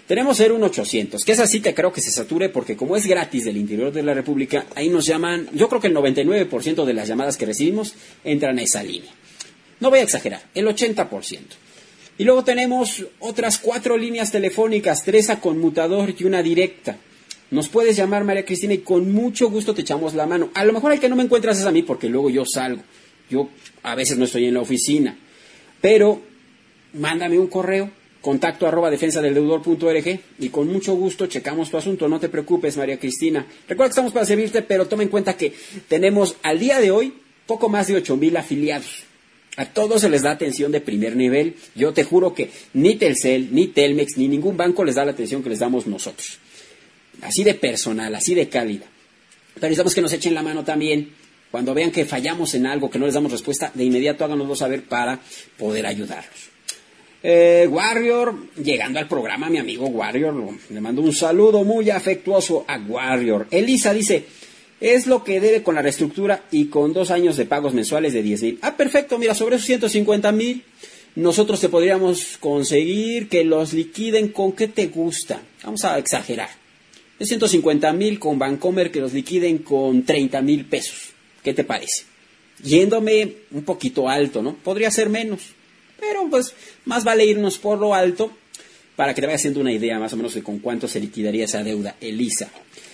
C: Tenemos cero uno ochocientos, que es así que creo que se sature porque como es gratis del interior de la República, ahí nos llaman, yo creo que el noventa y nueve por ciento de las llamadas que recibimos entran a esa línea. No voy a exagerar, el ochenta por ciento. Y luego tenemos otras cuatro líneas telefónicas, tres a conmutador y una directa. Nos puedes llamar, María Cristina, y con mucho gusto te echamos la mano. A lo mejor el que no me encuentras es a mí porque luego yo salgo. Yo a veces no estoy en la oficina. Pero mándame un correo, contacto arroba defensa del deudor punto org y con mucho gusto checamos tu asunto. No te preocupes, María Cristina. Recuerda que estamos para servirte, pero toma en cuenta que tenemos al día de hoy poco más de ocho mil afiliados. A todos se les da atención de primer nivel. Yo te juro que ni Telcel, ni Telmex, ni ningún banco les da la atención que les damos nosotros. Así de personal, así de cálida. Pero necesitamos que nos echen la mano también. Cuando vean que fallamos en algo, que no les damos respuesta, de inmediato háganoslo saber para poder ayudarlos. Eh, Warrior, llegando al programa, mi amigo Warrior, le mando un saludo muy afectuoso a Warrior. Elisa dice... Es lo que debe con la reestructura y con dos años de pagos mensuales de diez mil. Ah, perfecto, mira, sobre esos ciento cincuenta mil, nosotros te podríamos conseguir que los liquiden con qué te gusta. Vamos a exagerar. De ciento cincuenta mil con Bancomer que los liquiden con treinta mil pesos. ¿Qué te parece? Yéndome un poquito alto, ¿no? Podría ser menos, pero pues más vale irnos por lo alto para que te vayas haciendo una idea más o menos de con cuánto se liquidaría esa deuda, Elisa.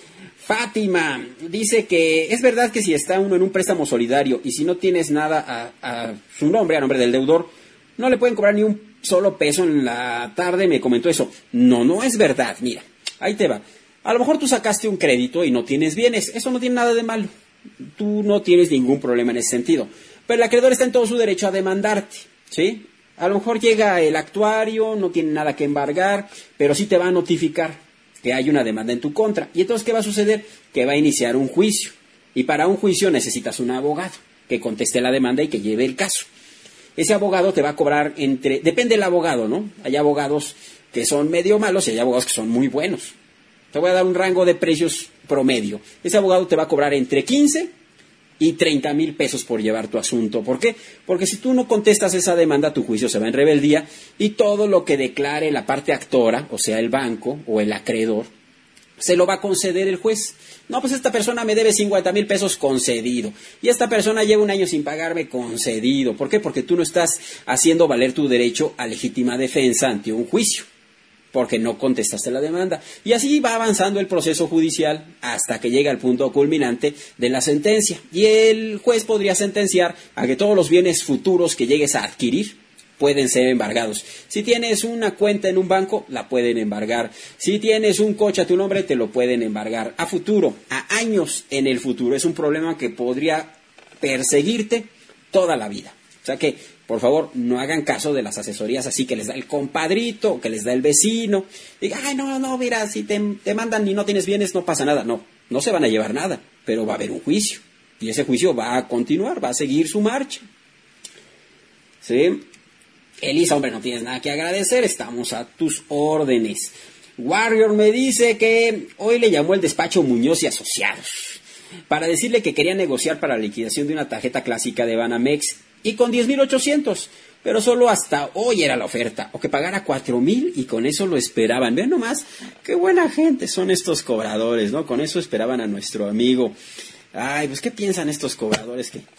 C: Fátima dice que es verdad que si está uno en un préstamo solidario y si no tienes nada a, a su nombre, a nombre del deudor, no le pueden cobrar ni un solo peso. En la tarde me comentó eso. No, no es verdad. Mira, ahí te va. A lo mejor tú sacaste un crédito y no tienes bienes. Eso no tiene nada de malo. Tú no tienes ningún problema en ese sentido. Pero el acreedor está en todo su derecho a demandarte, ¿sí? A lo mejor llega el actuario, no tiene nada que embargar, pero sí te va a notificar que hay una demanda en tu contra. Y entonces, ¿qué va a suceder? Que va a iniciar un juicio. Y para un juicio necesitas un abogado que conteste la demanda y que lleve el caso. Ese abogado te va a cobrar entre... Depende del abogado, ¿no? Hay abogados que son medio malos y hay abogados que son muy buenos. Te voy a dar un rango de precios promedio. Ese abogado te va a cobrar entre quince y treinta mil pesos por llevar tu asunto. ¿Por qué? Porque si tú no contestas esa demanda, tu juicio se va en rebeldía y todo lo que declare la parte actora, o sea, el banco o el acreedor, se lo va a conceder el juez. No, pues esta persona me debe cincuenta mil pesos, concedido. Y esta persona lleva un año sin pagarme, concedido. ¿Por qué? Porque tú no estás haciendo valer tu derecho a legítima defensa ante un juicio, porque no contestaste la demanda. Y así va avanzando el proceso judicial hasta que llega al punto culminante de la sentencia. Y el juez podría sentenciar a que todos los bienes futuros que llegues a adquirir pueden ser embargados. Si tienes una cuenta en un banco, la pueden embargar. Si tienes un coche a tu nombre, te lo pueden embargar. A futuro, a años en el futuro. Es un problema que podría perseguirte toda la vida. O sea que, por favor, no hagan caso de las asesorías así que les da el compadrito, que les da el vecino. Diga, ay, no, no, mira, si te, te mandan y no tienes bienes, no pasa nada. No, no se van a llevar nada, pero va a haber un juicio. Y ese juicio va a continuar, va a seguir su marcha. ¿Sí? Elisa, hombre, no tienes nada que agradecer, estamos a tus órdenes. Warrior me dice que hoy le llamó el despacho Muñoz y Asociados para decirle que quería negociar para la liquidación de una tarjeta clásica de Banamex y con diez mil ochocientos, pero solo hasta hoy era la oferta, o que pagara cuatro mil y con eso lo esperaban. Vean nomás qué buena gente son estos cobradores, ¿no? Con eso esperaban a nuestro amigo. Ay, pues ¿qué piensan estos cobradores que...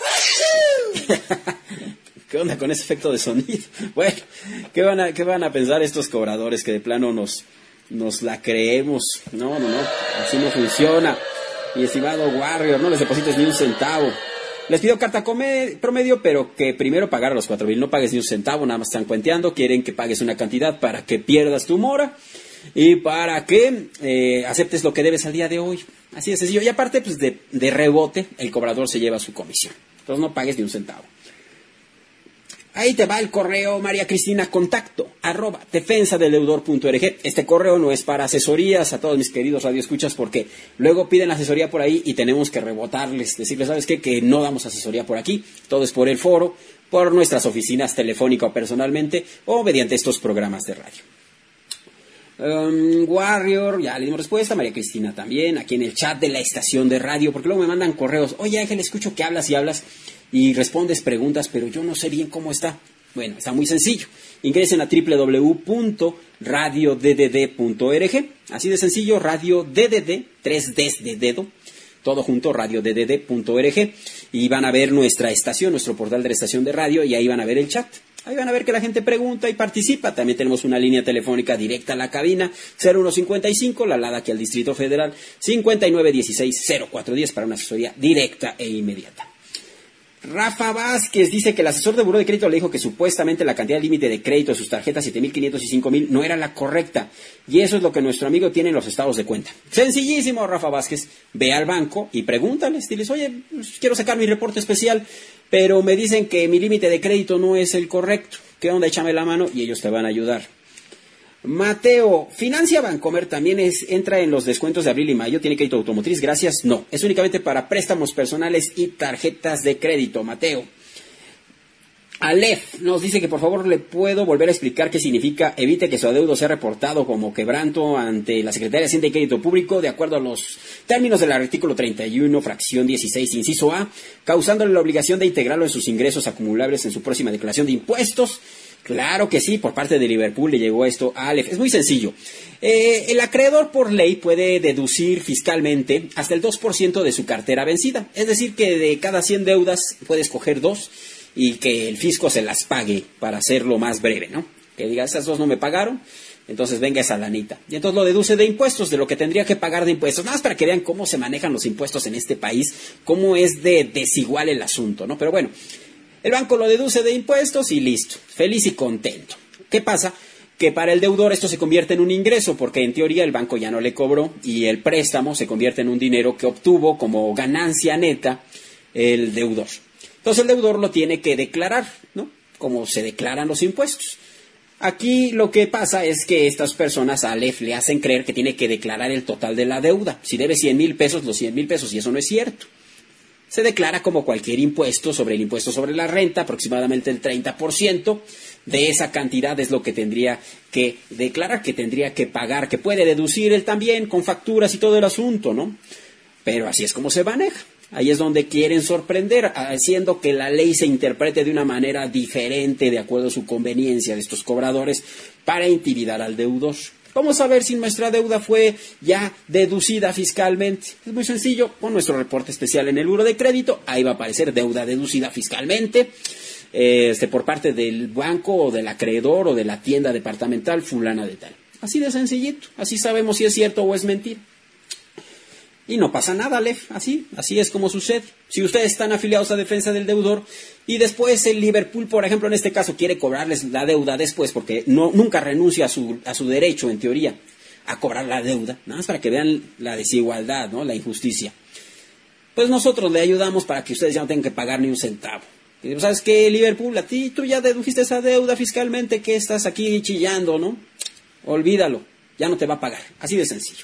C: ¿Qué onda con ese efecto de sonido? Bueno, ¿qué van a, qué van a pensar estos cobradores que de plano nos, nos la creemos? No, no, no, así no funciona. Mi estimado Warrior, no les deposites ni un centavo. Les pido carta promedio, pero que primero pagar los cuatro mil. No pagues ni un centavo, nada más están cuenteando. Quieren que pagues una cantidad para que pierdas tu mora y para que eh, aceptes lo que debes al día de hoy. Así de sencillo. Y aparte, pues de, de rebote, el cobrador se lleva su comisión. Entonces no pagues ni un centavo. Ahí te va el correo, María Cristina, contacto, arroba, defensa del deudor punto org. Este correo no es para asesorías a todos mis queridos radioescuchas, porque luego piden asesoría por ahí y tenemos que rebotarles, decirles, ¿sabes qué? Que no damos asesoría por aquí, todo es por el foro, por nuestras oficinas telefónica o personalmente, o mediante estos programas de radio. Um, Warrior, ya le dimos respuesta, María Cristina también, aquí en el chat de la estación de radio, porque luego me mandan correos, oye Ángel, escucho que hablas y hablas, y respondes preguntas, pero yo no sé bien cómo está. Bueno, está muy sencillo. Ingresen a doble u doble u doble u punto radio d d d punto org. Así de sencillo, radio D D D, tres Ds de dedo, todo junto, radio d d d punto org. Y van a ver nuestra estación, nuestro portal de la estación de radio, y ahí van a ver el chat. Ahí van a ver que la gente pregunta y participa. También tenemos una línea telefónica directa a la cabina, cero uno cincuenta y cinco, la alada aquí al Distrito Federal, cincuenta y nueve dieciséis cero cuatro diez para una asesoría directa e inmediata. Rafa Vázquez dice que el asesor de buró de crédito le dijo que supuestamente la cantidad límite de crédito de sus tarjetas siete mil quinientos y cinco mil no era la correcta. Y eso es lo que nuestro amigo tiene en los estados de cuenta. Sencillísimo, Rafa Vázquez. Ve al banco y pregúntales. Diles, oye, quiero sacar mi reporte especial, pero me dicen que mi límite de crédito no es el correcto. ¿Qué onda? Échame la mano y ellos te van a ayudar. Mateo, ¿Financia Bancomer también es, entra en los descuentos de abril y mayo? ¿Tiene crédito automotriz? Gracias. No, es únicamente para préstamos personales y tarjetas de crédito, Mateo. Aleph nos dice que por favor le puedo volver a explicar qué significa evite que su adeudo sea reportado como quebranto ante la Secretaría de Hacienda y Crédito Público de acuerdo a los términos del artículo treinta y uno, fracción dieciséis, inciso A, causándole la obligación de integrarlo en sus ingresos acumulables en su próxima declaración de impuestos. Claro que sí, por parte de Liverpool le llegó esto a Aleph. Es muy sencillo. Eh, el acreedor por ley puede deducir fiscalmente hasta el dos por ciento de su cartera vencida. Es decir, que de cada cien deudas puede escoger dos y que el fisco se las pague para hacerlo más breve, ¿no? Que diga, esas dos no me pagaron, entonces venga esa lanita. Y entonces lo deduce de impuestos, de lo que tendría que pagar de impuestos. Nada más para que vean cómo se manejan los impuestos en este país, cómo es de desigual el asunto, ¿no? Pero bueno, el banco lo deduce de impuestos y listo, feliz y contento. ¿Qué pasa? Que para el deudor esto se convierte en un ingreso, porque en teoría el banco ya no le cobró y el préstamo se convierte en un dinero que obtuvo como ganancia neta el deudor. Entonces el deudor lo tiene que declarar, ¿no? Como se declaran los impuestos. Aquí lo que pasa es que estas personas a Aleph le hacen creer que tiene que declarar el total de la deuda. Si debe cien mil pesos, los cien mil pesos, y eso no es cierto. Se declara como cualquier impuesto sobre el impuesto sobre la renta, aproximadamente el treinta por ciento de esa cantidad es lo que tendría que declarar, que tendría que pagar, que puede deducir él también con facturas y todo el asunto, ¿no? Pero así es como se maneja. Ahí es donde quieren sorprender, haciendo que la ley se interprete de una manera diferente de acuerdo a su conveniencia de estos cobradores para intimidar al deudor. ¿Cómo saber si nuestra deuda fue ya deducida fiscalmente? Es muy sencillo, con nuestro reporte especial en el buro de crédito, ahí va a aparecer deuda deducida fiscalmente, este, por parte del banco o del acreedor o de la tienda departamental fulana de tal. Así de sencillito, así sabemos si es cierto o es mentira. Y no pasa nada, Aleph, así, así es como sucede. Si ustedes están afiliados a Defensa del Deudor y después el Liverpool, por ejemplo, en este caso, quiere cobrarles la deuda después porque no, nunca renuncia a su, a su derecho, en teoría, a cobrar la deuda, nada más para que vean la desigualdad, ¿no? La injusticia. Pues nosotros le ayudamos para que ustedes ya no tengan que pagar ni un centavo. Y, ¿sabes qué, Liverpool? A ti tú ya dedujiste esa deuda fiscalmente, que estás aquí chillando, ¿no? Olvídalo, ya no te va a pagar, así de sencillo.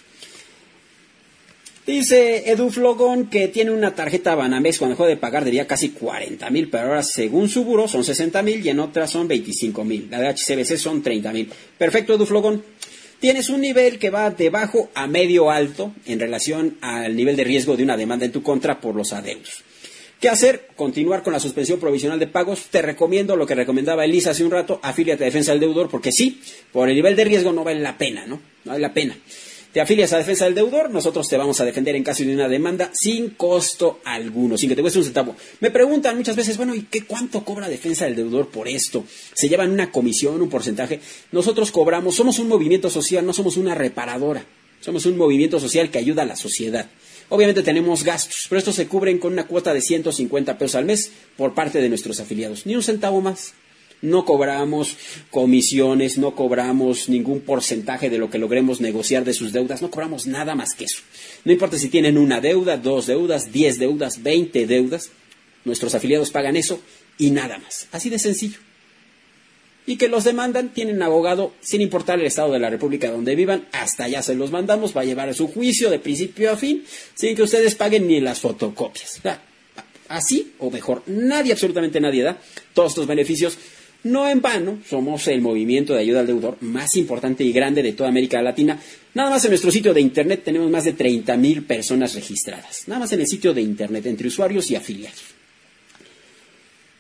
C: Dice Eduflogon que tiene una tarjeta Banamex, cuando dejó de pagar debía casi cuarenta mil, pero ahora según su buró son sesenta mil y en otras son veinticinco mil. La de H C B C son treinta mil. Perfecto, Eduflogon. Tienes un nivel que va de bajo a medio alto en relación al nivel de riesgo de una demanda en tu contra por los adeudos. ¿Qué hacer? Continuar con la suspensión provisional de pagos. Te recomiendo lo que recomendaba Elisa hace un rato, afíliate a Defensa del Deudor, porque sí, por el nivel de riesgo no vale la pena, ¿no? No vale la pena. Te afilias a Defensa del Deudor, nosotros te vamos a defender en caso de una demanda sin costo alguno, sin que te cueste un centavo. Me preguntan muchas veces, bueno, ¿y qué cuánto cobra Defensa del Deudor por esto? ¿Se llevan una comisión, un porcentaje? Nosotros cobramos, somos un movimiento social, no somos una reparadora. Somos un movimiento social que ayuda a la sociedad. Obviamente tenemos gastos, pero estos se cubren con una cuota de ciento cincuenta pesos al mes por parte de nuestros afiliados. Ni un centavo más. No cobramos comisiones, no cobramos ningún porcentaje de lo que logremos negociar de sus deudas, no cobramos nada más que eso. No importa si tienen una deuda, dos deudas, diez deudas, veinte deudas, nuestros afiliados pagan eso y nada más. Así de sencillo. Y que los demandan, tienen abogado, sin importar el estado de la República donde vivan, hasta allá se los mandamos, va a llevar su juicio de principio a fin, sin que ustedes paguen ni las fotocopias. Así o mejor, nadie, absolutamente nadie da todos estos beneficios. No en vano, somos el movimiento de ayuda al deudor más importante y grande de toda América Latina. Nada más en nuestro sitio de internet tenemos más de treinta mil personas registradas. Nada más en el sitio de internet, entre usuarios y afiliados.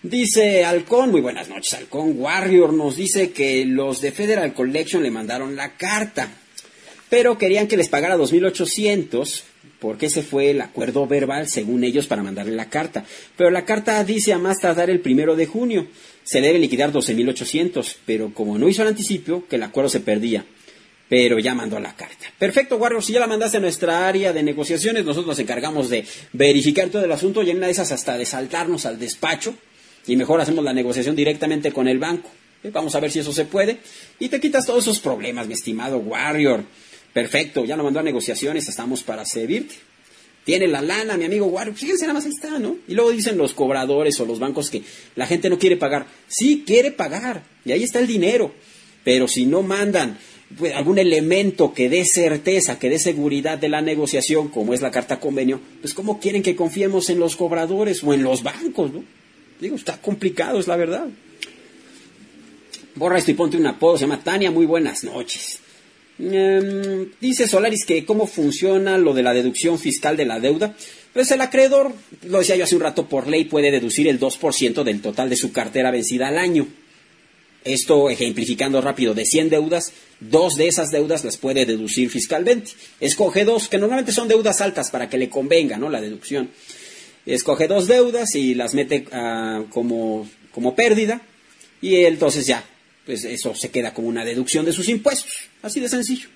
C: Dice Halcón, muy buenas noches Halcón, Warrior nos dice que los de Federal Collection le mandaron la carta, pero querían que les pagara dos mil ochocientos, porque ese fue el acuerdo verbal, según ellos, para mandarle la carta. Pero la carta dice a más tardar el primero de junio, se debe liquidar doce mil ochocientos, pero como no hizo el anticipo, que el acuerdo se perdía. Pero ya mandó la carta. Perfecto, Warrior, si ya la mandaste a nuestra área de negociaciones, nosotros nos encargamos de verificar todo el asunto y en una de esas hasta de saltarnos al despacho y mejor hacemos la negociación directamente con el banco. ¿Eh? Vamos a ver si eso se puede y te quitas todos esos problemas, mi estimado Warrior. Perfecto, ya lo mandó a negociaciones, estamos para servirte. Tiene la lana, mi amigo Warrior, fíjense nada más, ahí está, ¿no? Y luego dicen los cobradores o los bancos que la gente no quiere pagar. Sí, quiere pagar, y ahí está el dinero, pero si no mandan pues, algún elemento que dé certeza, que dé seguridad de la negociación, como es la carta convenio, pues ¿cómo quieren que confiemos en los cobradores o en los bancos, no? Digo, está complicado, es la verdad. Borra esto y ponte un apodo, se llama Tania, muy buenas noches. Um, dice Solaris que cómo funciona lo de la deducción fiscal de la deuda. Pues el acreedor, lo decía yo hace un rato, por ley puede deducir el dos por ciento del total de su cartera vencida al año. Esto ejemplificando rápido, de cien deudas, dos de esas deudas las puede deducir fiscalmente. Escoge dos, que normalmente son deudas altas para que le convenga, ¿no?, la deducción. Escoge dos deudas y las mete uh, como, como pérdida y entonces ya, pues eso se queda como una deducción de sus impuestos. Así de sencillo.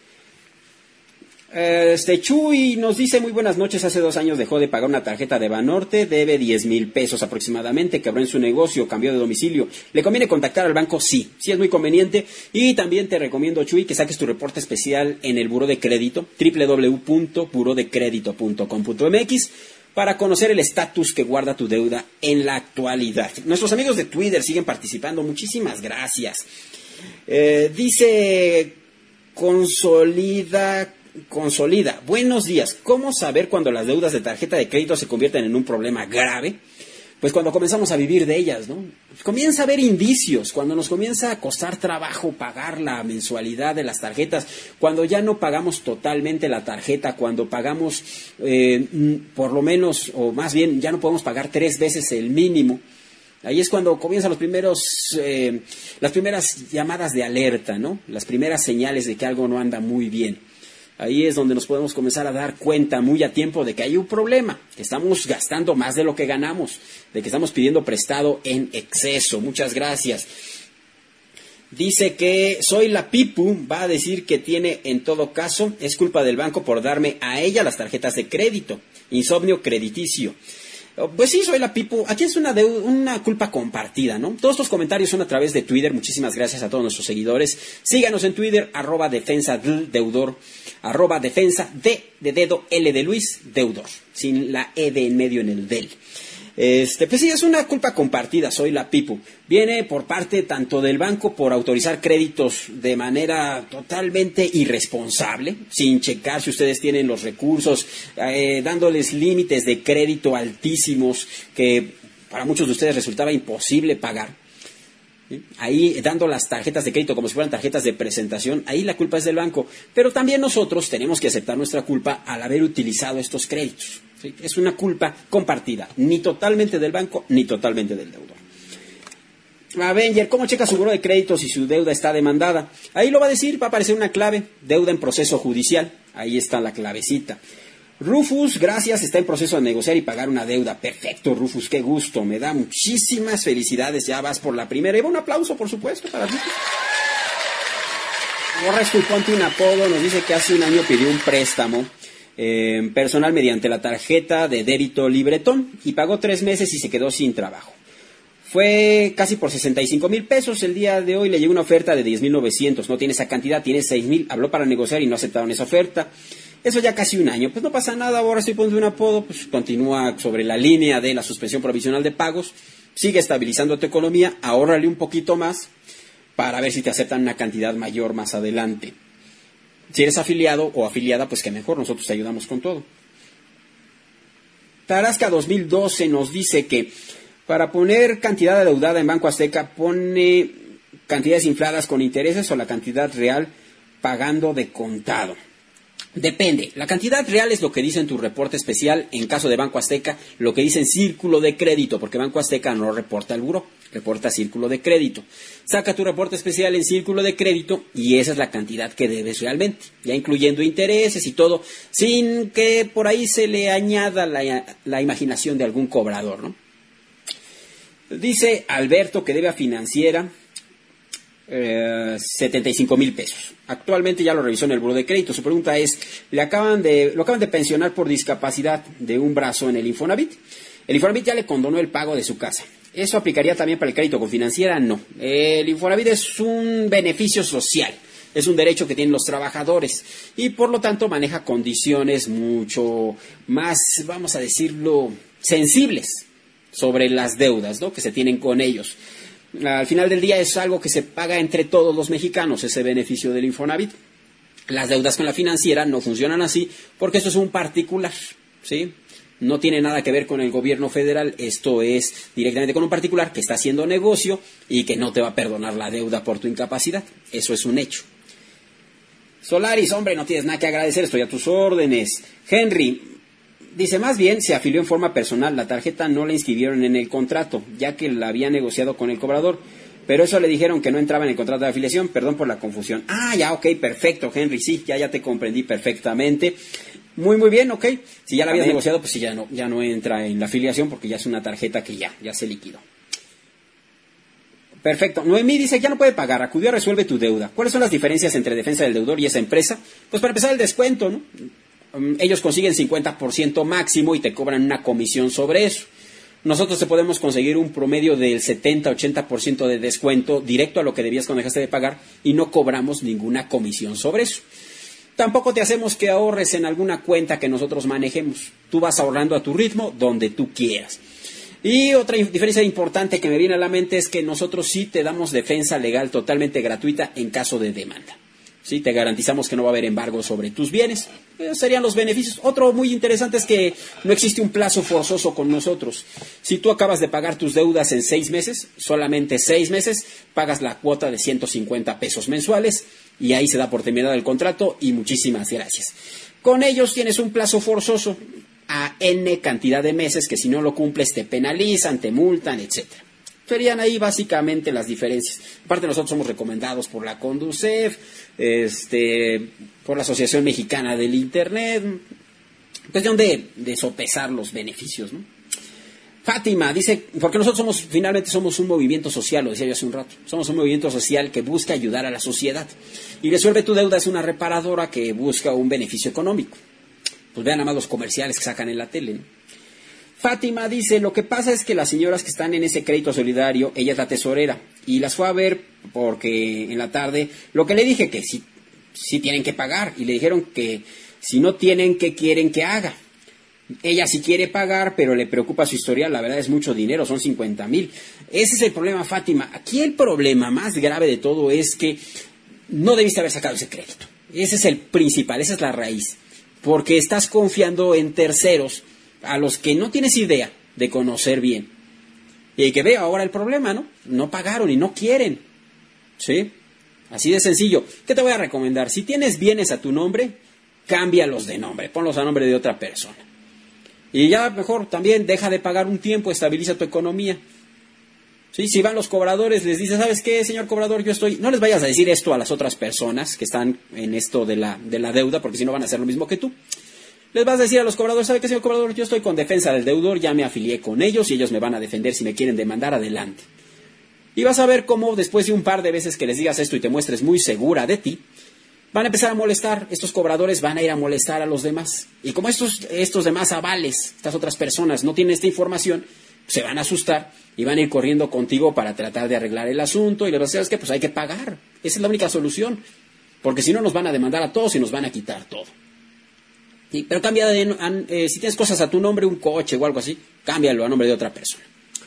C: Este Chuy nos dice, muy buenas noches, hace dos años dejó de pagar una tarjeta de Banorte, debe diez mil pesos aproximadamente, quebró en su negocio, cambió de domicilio. ¿Le conviene contactar al banco? Sí, sí es muy conveniente. Y también te recomiendo, Chuy, que saques tu reporte especial en el Buró de Crédito, doble u doble u doble u punto buró de crédito punto com punto m x, para conocer el estatus que guarda tu deuda en la actualidad. Nuestros amigos de Twitter siguen participando, muchísimas gracias. Eh, dice Consolida... Consolida, buenos días. ¿Cómo saber cuando las deudas de tarjeta de crédito se convierten en un problema grave? Pues cuando comenzamos a vivir de ellas, ¿no? Comienza a haber indicios, cuando nos comienza a costar trabajo pagar la mensualidad de las tarjetas, cuando ya no pagamos totalmente la tarjeta, cuando pagamos eh, por lo menos, o más bien, ya no podemos pagar tres veces el mínimo. Ahí es cuando comienzan los primeros, eh, las primeras llamadas de alerta, ¿no? Las primeras señales de que algo no anda muy bien. Ahí es donde nos podemos comenzar a dar cuenta muy a tiempo de que hay un problema, que estamos gastando más de lo que ganamos, de que estamos pidiendo prestado en exceso. Muchas gracias. Dice que soy la Pipu, va a decir que tiene, en todo caso, es culpa del banco por darme a ella las tarjetas de crédito, insomnio crediticio. Pues sí, soy la Pipu. Aquí es una, deuda, una culpa compartida, ¿no? Todos estos comentarios son a través de Twitter. Muchísimas gracias a todos nuestros seguidores. Síganos en Twitter, arroba defensa del deudor, arroba defensa de, de dedo, L de Luis, deudor, sin la E de en medio en el del. Este, pues sí, es una culpa compartida, soy la Pipu. Viene por parte tanto del banco por autorizar créditos de manera totalmente irresponsable, sin checar si ustedes tienen los recursos, eh, dándoles límites de crédito altísimos que para muchos de ustedes resultaba imposible pagar. Ahí dando las tarjetas de crédito como si fueran tarjetas de presentación, ahí la culpa es del banco. Pero también nosotros tenemos que aceptar nuestra culpa al haber utilizado estos créditos. ¿Sí? Es una culpa compartida, ni totalmente del banco, ni totalmente del deudor. Avenger, ¿cómo checa su buró de crédito si su deuda está demandada? Ahí lo va a decir, va a aparecer una clave, deuda en proceso judicial. Ahí está la clavecita. Rufus, gracias, está en proceso de negociar y pagar una deuda. Perfecto, Rufus, qué gusto, me da muchísimas felicidades, ya vas por la primera. Y un aplauso, por supuesto, para Rufus. Borra esto y ponte un apodo, nos dice que hace un año pidió un préstamo eh, personal mediante la tarjeta de débito Libretón y pagó tres meses y se quedó sin trabajo. Fue casi por sesenta y cinco mil pesos, el día de hoy le llegó una oferta de diez mil novecientos, no tiene esa cantidad, tiene seis mil, habló para negociar y no aceptaron esa oferta. Eso ya casi un año, pues no pasa nada, ahora estoy poniendo un apodo, pues continúa sobre la línea de la suspensión provisional de pagos, sigue estabilizando tu economía, ahórrale un poquito más para ver si te aceptan una cantidad mayor más adelante. Si eres afiliado o afiliada, pues que mejor, nosotros te ayudamos con todo. Tarasca dos mil doce nos dice que para poner cantidad adeudada en Banco Azteca pone cantidades infladas con intereses o la cantidad real pagando de contado. Depende. La cantidad real es lo que dice en tu reporte especial en caso de Banco Azteca, lo que dice en círculo de crédito, porque Banco Azteca no reporta al buró, reporta círculo de crédito. Saca tu reporte especial en círculo de crédito y esa es la cantidad que debes realmente, ya incluyendo intereses y todo, sin que por ahí se le añada la, la imaginación de algún cobrador, ¿no? Dice Alberto que debe a Financiera Eh, setenta y cinco mil pesos. Actualmente ya lo revisó en el buró de crédito. Su pregunta es, le acaban de, lo acaban de pensionar por discapacidad de un brazo en el Infonavit. El Infonavit ya le condonó el pago de su casa. ¿Eso aplicaría también para el crédito con Financiera? No. El Infonavit es un beneficio social. Es un derecho que tienen los trabajadores y por lo tanto maneja condiciones mucho más, vamos a decirlo, sensibles sobre las deudas, ¿no?, que se tienen con ellos. Al final del día es algo que se paga entre todos los mexicanos, ese beneficio del Infonavit. Las deudas con la Financiera no funcionan así porque esto es un particular, ¿sí? No tiene nada que ver con el gobierno federal, esto es directamente con un particular que está haciendo negocio y que no te va a perdonar la deuda por tu incapacidad. Eso es un hecho. Solaris, hombre, no tienes nada que agradecer, estoy a tus órdenes. Henry dice, más bien se afilió en forma personal, la tarjeta no la inscribieron en el contrato, ya que la había negociado con el cobrador, pero eso le dijeron que no entraba en el contrato de afiliación, perdón por la confusión. Ah, ya, ok, perfecto, Henry, sí, ya, ya te comprendí perfectamente. Muy, muy bien, ok. Si ya la habías negociado, pues sí, ya no, ya no entra en la afiliación porque ya es una tarjeta que ya, ya se liquidó. Perfecto. Noemí dice, ya no puede pagar, acudió a Resuelve tu Deuda. ¿Cuáles son las diferencias entre Defensa del Deudor y esa empresa? Pues para empezar el descuento, ¿no? Ellos consiguen cincuenta por ciento máximo y te cobran una comisión sobre eso. Nosotros te podemos conseguir un promedio del setenta a ochenta por ciento de descuento directo a lo que debías cuando dejaste de pagar y no cobramos ninguna comisión sobre eso. Tampoco te hacemos que ahorres en alguna cuenta que nosotros manejemos. Tú vas ahorrando a tu ritmo donde tú quieras. Y otra diferencia importante que me viene a la mente es que nosotros sí te damos defensa legal totalmente gratuita en caso de demanda. Sí, te garantizamos que no va a haber embargo sobre tus bienes. Esos serían los beneficios. Otro muy interesante es que no existe un plazo forzoso con nosotros. Si tú acabas de pagar tus deudas en seis meses, solamente seis meses, pagas la cuota de ciento cincuenta pesos mensuales y ahí se da por terminado el contrato y muchísimas gracias. Con ellos tienes un plazo forzoso a N cantidad de meses que si no lo cumples te penalizan, te multan, etcétera. Serían ahí básicamente las diferencias. Aparte nosotros somos recomendados por la Conducef, este, por la Asociación Mexicana del Internet. Cuestión de, de sopesar los beneficios, ¿no? Fátima dice, porque nosotros somos, finalmente somos un movimiento social, lo decía yo hace un rato, somos un movimiento social que busca ayudar a la sociedad. Y Resuelve tu Deuda es una reparadora que busca un beneficio económico. Pues vean nada más los comerciales que sacan en la tele, ¿no? Fátima dice, lo que pasa es que las señoras que están en ese crédito solidario, ella es la tesorera, y las fue a ver porque en la tarde, lo que le dije que sí, sí tienen que pagar, y le dijeron que si no tienen, ¿qué quieren que haga? Ella sí quiere pagar, pero le preocupa su historial, la verdad es mucho dinero, son cincuenta mil. Ese es el problema, Fátima. Aquí el problema más grave de todo es que no debiste haber sacado ese crédito. Ese es el principal, esa es la raíz, porque estás confiando en terceros, a los que no tienes idea de conocer bien. Y que veo ahora el problema, ¿no? No pagaron y no quieren. ¿Sí? Así de sencillo. ¿Qué te voy a recomendar? Si tienes bienes a tu nombre, cámbialos de nombre. Ponlos a nombre de otra persona. Y ya mejor también deja de pagar un tiempo, estabiliza tu economía. ¿Sí? Si van los cobradores, les dices, ¿sabes qué, señor cobrador? Yo estoy... No les vayas a decir esto a las otras personas que están en esto de la, de la deuda, porque si no van a hacer lo mismo que tú. Les vas a decir a los cobradores, ¿sabe qué, señor cobrador? Yo estoy con Defensa del Deudor, ya me afilié con ellos y ellos me van a defender si me quieren demandar, adelante. Y vas a ver cómo después de un par de veces que les digas esto y te muestres muy segura de ti, van a empezar a molestar, estos cobradores van a ir a molestar a los demás. Y como estos, estos demás avales, estas otras personas no tienen esta información, se van a asustar y van a ir corriendo contigo para tratar de arreglar el asunto y les vas a decir, ¿sabes qué? Pues hay que pagar, esa es la única solución, porque si no nos van a demandar a todos y nos van a quitar todo. Sí, pero cambia de, eh, si tienes cosas a tu nombre, un coche o algo así, cámbialo a nombre de otra persona.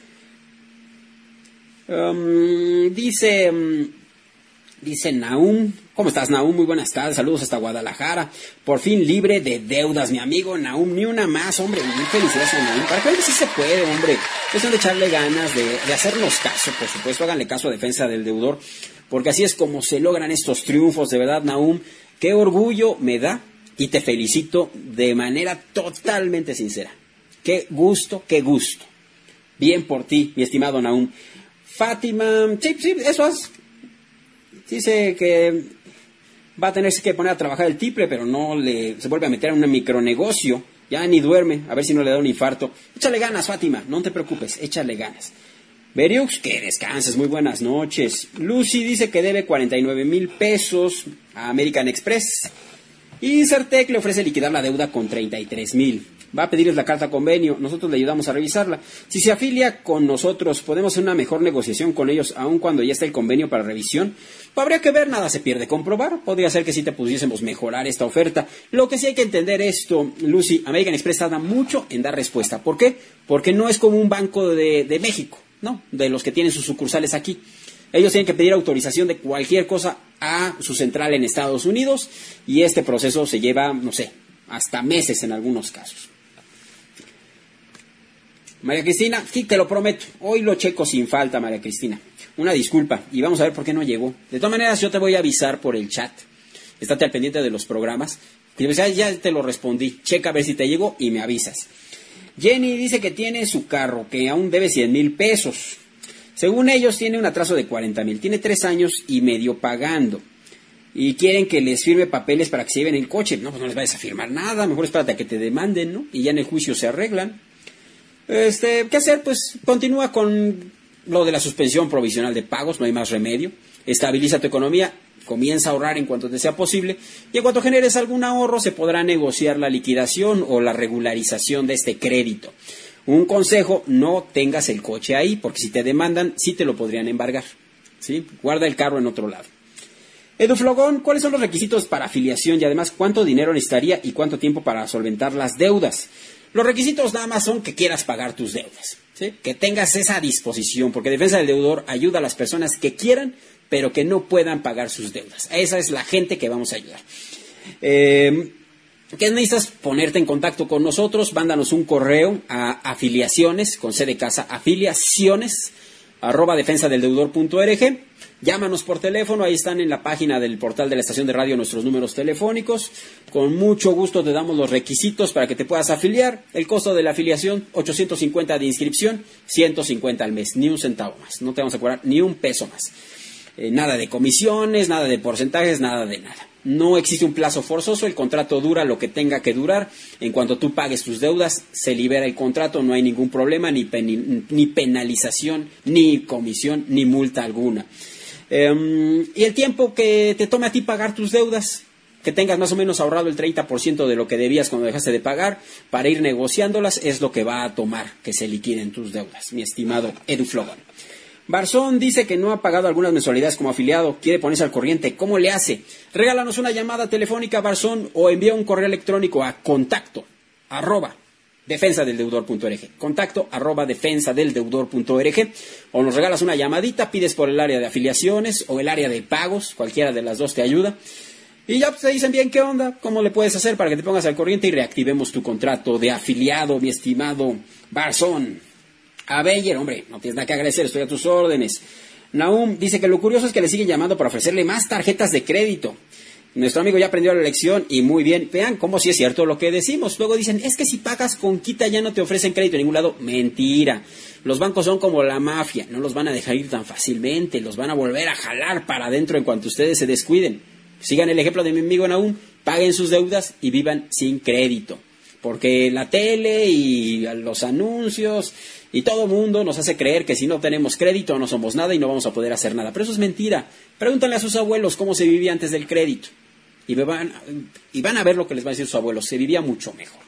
C: Um, dice, um, dice Nahum, ¿cómo estás, Nahum? Muy buenas tardes, saludos hasta Guadalajara. Por fin libre de deudas, mi amigo Nahum, ni una más, hombre, muy felicidades, Nahum. Para que vean que sí se puede, hombre. Es cuestión de echarle ganas, de, de hacernos caso, por supuesto, háganle caso a Defensa del Deudor, porque así es como se logran estos triunfos, de verdad, Nahum. Qué orgullo me da y te felicito de manera totalmente sincera. Qué gusto, qué gusto. Bien por ti, mi estimado Nahum. Fátima, sí, sí, eso es. Dice que va a tenerse que poner a trabajar el triple, pero no le se vuelve a meter en un micronegocio. Ya ni duerme, a ver si no le da un infarto. Échale ganas, Fátima, no te preocupes, échale ganas. Beriux, que descanses, muy buenas noches. Lucy dice que debe cuarenta y nueve mil pesos a American Express. Y Certec le ofrece liquidar la deuda con treinta y tres mil. Va a pedirles la carta convenio, nosotros le ayudamos a revisarla. Si se afilia con nosotros, podemos hacer una mejor negociación con ellos, aun cuando ya está el convenio para revisión. Pues habría que ver, nada se pierde comprobar. Podría ser que sí te pudiésemos mejorar esta oferta. Lo que sí hay que entender esto, Lucy, American Express tarda mucho en dar respuesta. ¿Por qué? Porque no es como un banco de, de México, ¿no? De los que tienen sus sucursales aquí. Ellos tienen que pedir autorización de cualquier cosa a su central en Estados Unidos y este proceso se lleva, no sé, hasta meses en algunos casos. María Cristina, sí, te lo prometo, hoy lo checo sin falta, María Cristina. Una disculpa y vamos a ver por qué no llegó. De todas maneras, yo te voy a avisar por el chat. Estate al pendiente de los programas. Ya, ya te lo respondí, checa a ver si te llegó y me avisas. Jenny dice que tiene su carro, que aún debe cien mil pesos. Según ellos, tiene un atraso de cuarenta mil. Tiene tres años y medio pagando. Y quieren que les firme papeles para que se lleven el coche. No, pues no les vayas a firmar nada. Mejor espérate a que te demanden, ¿no? Y ya en el juicio se arreglan. Este, ¿qué hacer? Pues continúa con lo de la suspensión provisional de pagos. No hay más remedio. Estabiliza tu economía. Comienza a ahorrar en cuanto te sea posible. Y en cuanto generes algún ahorro, se podrá negociar la liquidación o la regularización de este crédito. Un consejo, no tengas el coche ahí, porque si te demandan, sí te lo podrían embargar, ¿sí? Guarda el carro en otro lado. Eduflogón, ¿cuáles son los requisitos para afiliación y además cuánto dinero necesitaría y cuánto tiempo para solventar las deudas? Los requisitos nada más son que quieras pagar tus deudas, ¿sí? Que tengas esa disposición, porque Defensa del Deudor ayuda a las personas que quieran, pero que no puedan pagar sus deudas. Esa es la gente que vamos a ayudar. Eh... ¿Qué necesitas? Ponerte en contacto con nosotros, mándanos un correo a afiliaciones, con C de casa, afiliaciones, arroba defensa del deudor punto org, llámanos por teléfono, ahí están en la página del portal de la estación de radio nuestros números telefónicos, con mucho gusto te damos los requisitos para que te puedas afiliar, el costo de la afiliación, ochocientos cincuenta de inscripción, ciento cincuenta al mes, ni un centavo más, no te vamos a cobrar ni un peso más, eh, nada de comisiones, nada de porcentajes, nada de nada. No existe un plazo forzoso, el contrato dura lo que tenga que durar. En cuanto tú pagues tus deudas, se libera el contrato, no hay ningún problema, ni, pen, ni penalización, ni comisión, ni multa alguna. Eh, y el tiempo que te tome a ti pagar tus deudas, que tengas más o menos ahorrado el treinta por ciento de lo que debías cuando dejaste de pagar, para ir negociándolas, es lo que va a tomar que se liquiden tus deudas, mi estimado Eduflogón. Barzón dice que no ha pagado algunas mensualidades como afiliado, quiere ponerse al corriente. ¿Cómo le hace? Regálanos una llamada telefónica, Barzón, o envía un correo electrónico a contacto arroba defensa del deudor punto org. Contacto arroba defensa del deudor punto org. O nos regalas una llamadita, pides por el área de afiliaciones o el área de pagos, cualquiera de las dos te ayuda. Y ya pues, te dicen bien qué onda, cómo le puedes hacer para que te pongas al corriente y reactivemos tu contrato de afiliado, mi estimado Barzón. Avenger, hombre, no tienes nada que agradecer, estoy a tus órdenes. Nahum dice que lo curioso es que le siguen llamando para ofrecerle más tarjetas de crédito. Nuestro amigo ya aprendió la lección y muy bien. Vean cómo sí es cierto lo que decimos. Luego dicen, es que si pagas con quita ya no te ofrecen crédito en ningún lado. Mentira. Los bancos son como la mafia, no los van a dejar ir tan fácilmente, los van a volver a jalar para adentro en cuanto ustedes se descuiden. Sigan el ejemplo de mi amigo Nahum, paguen sus deudas y vivan sin crédito. Porque la tele y los anuncios y todo mundo nos hace creer que si no tenemos crédito no somos nada y no vamos a poder hacer nada. Pero eso es mentira. Pregúntenle a sus abuelos cómo se vivía antes del crédito. Y, me van, y van a ver lo que les va a decir sus abuelos. Se vivía mucho mejor.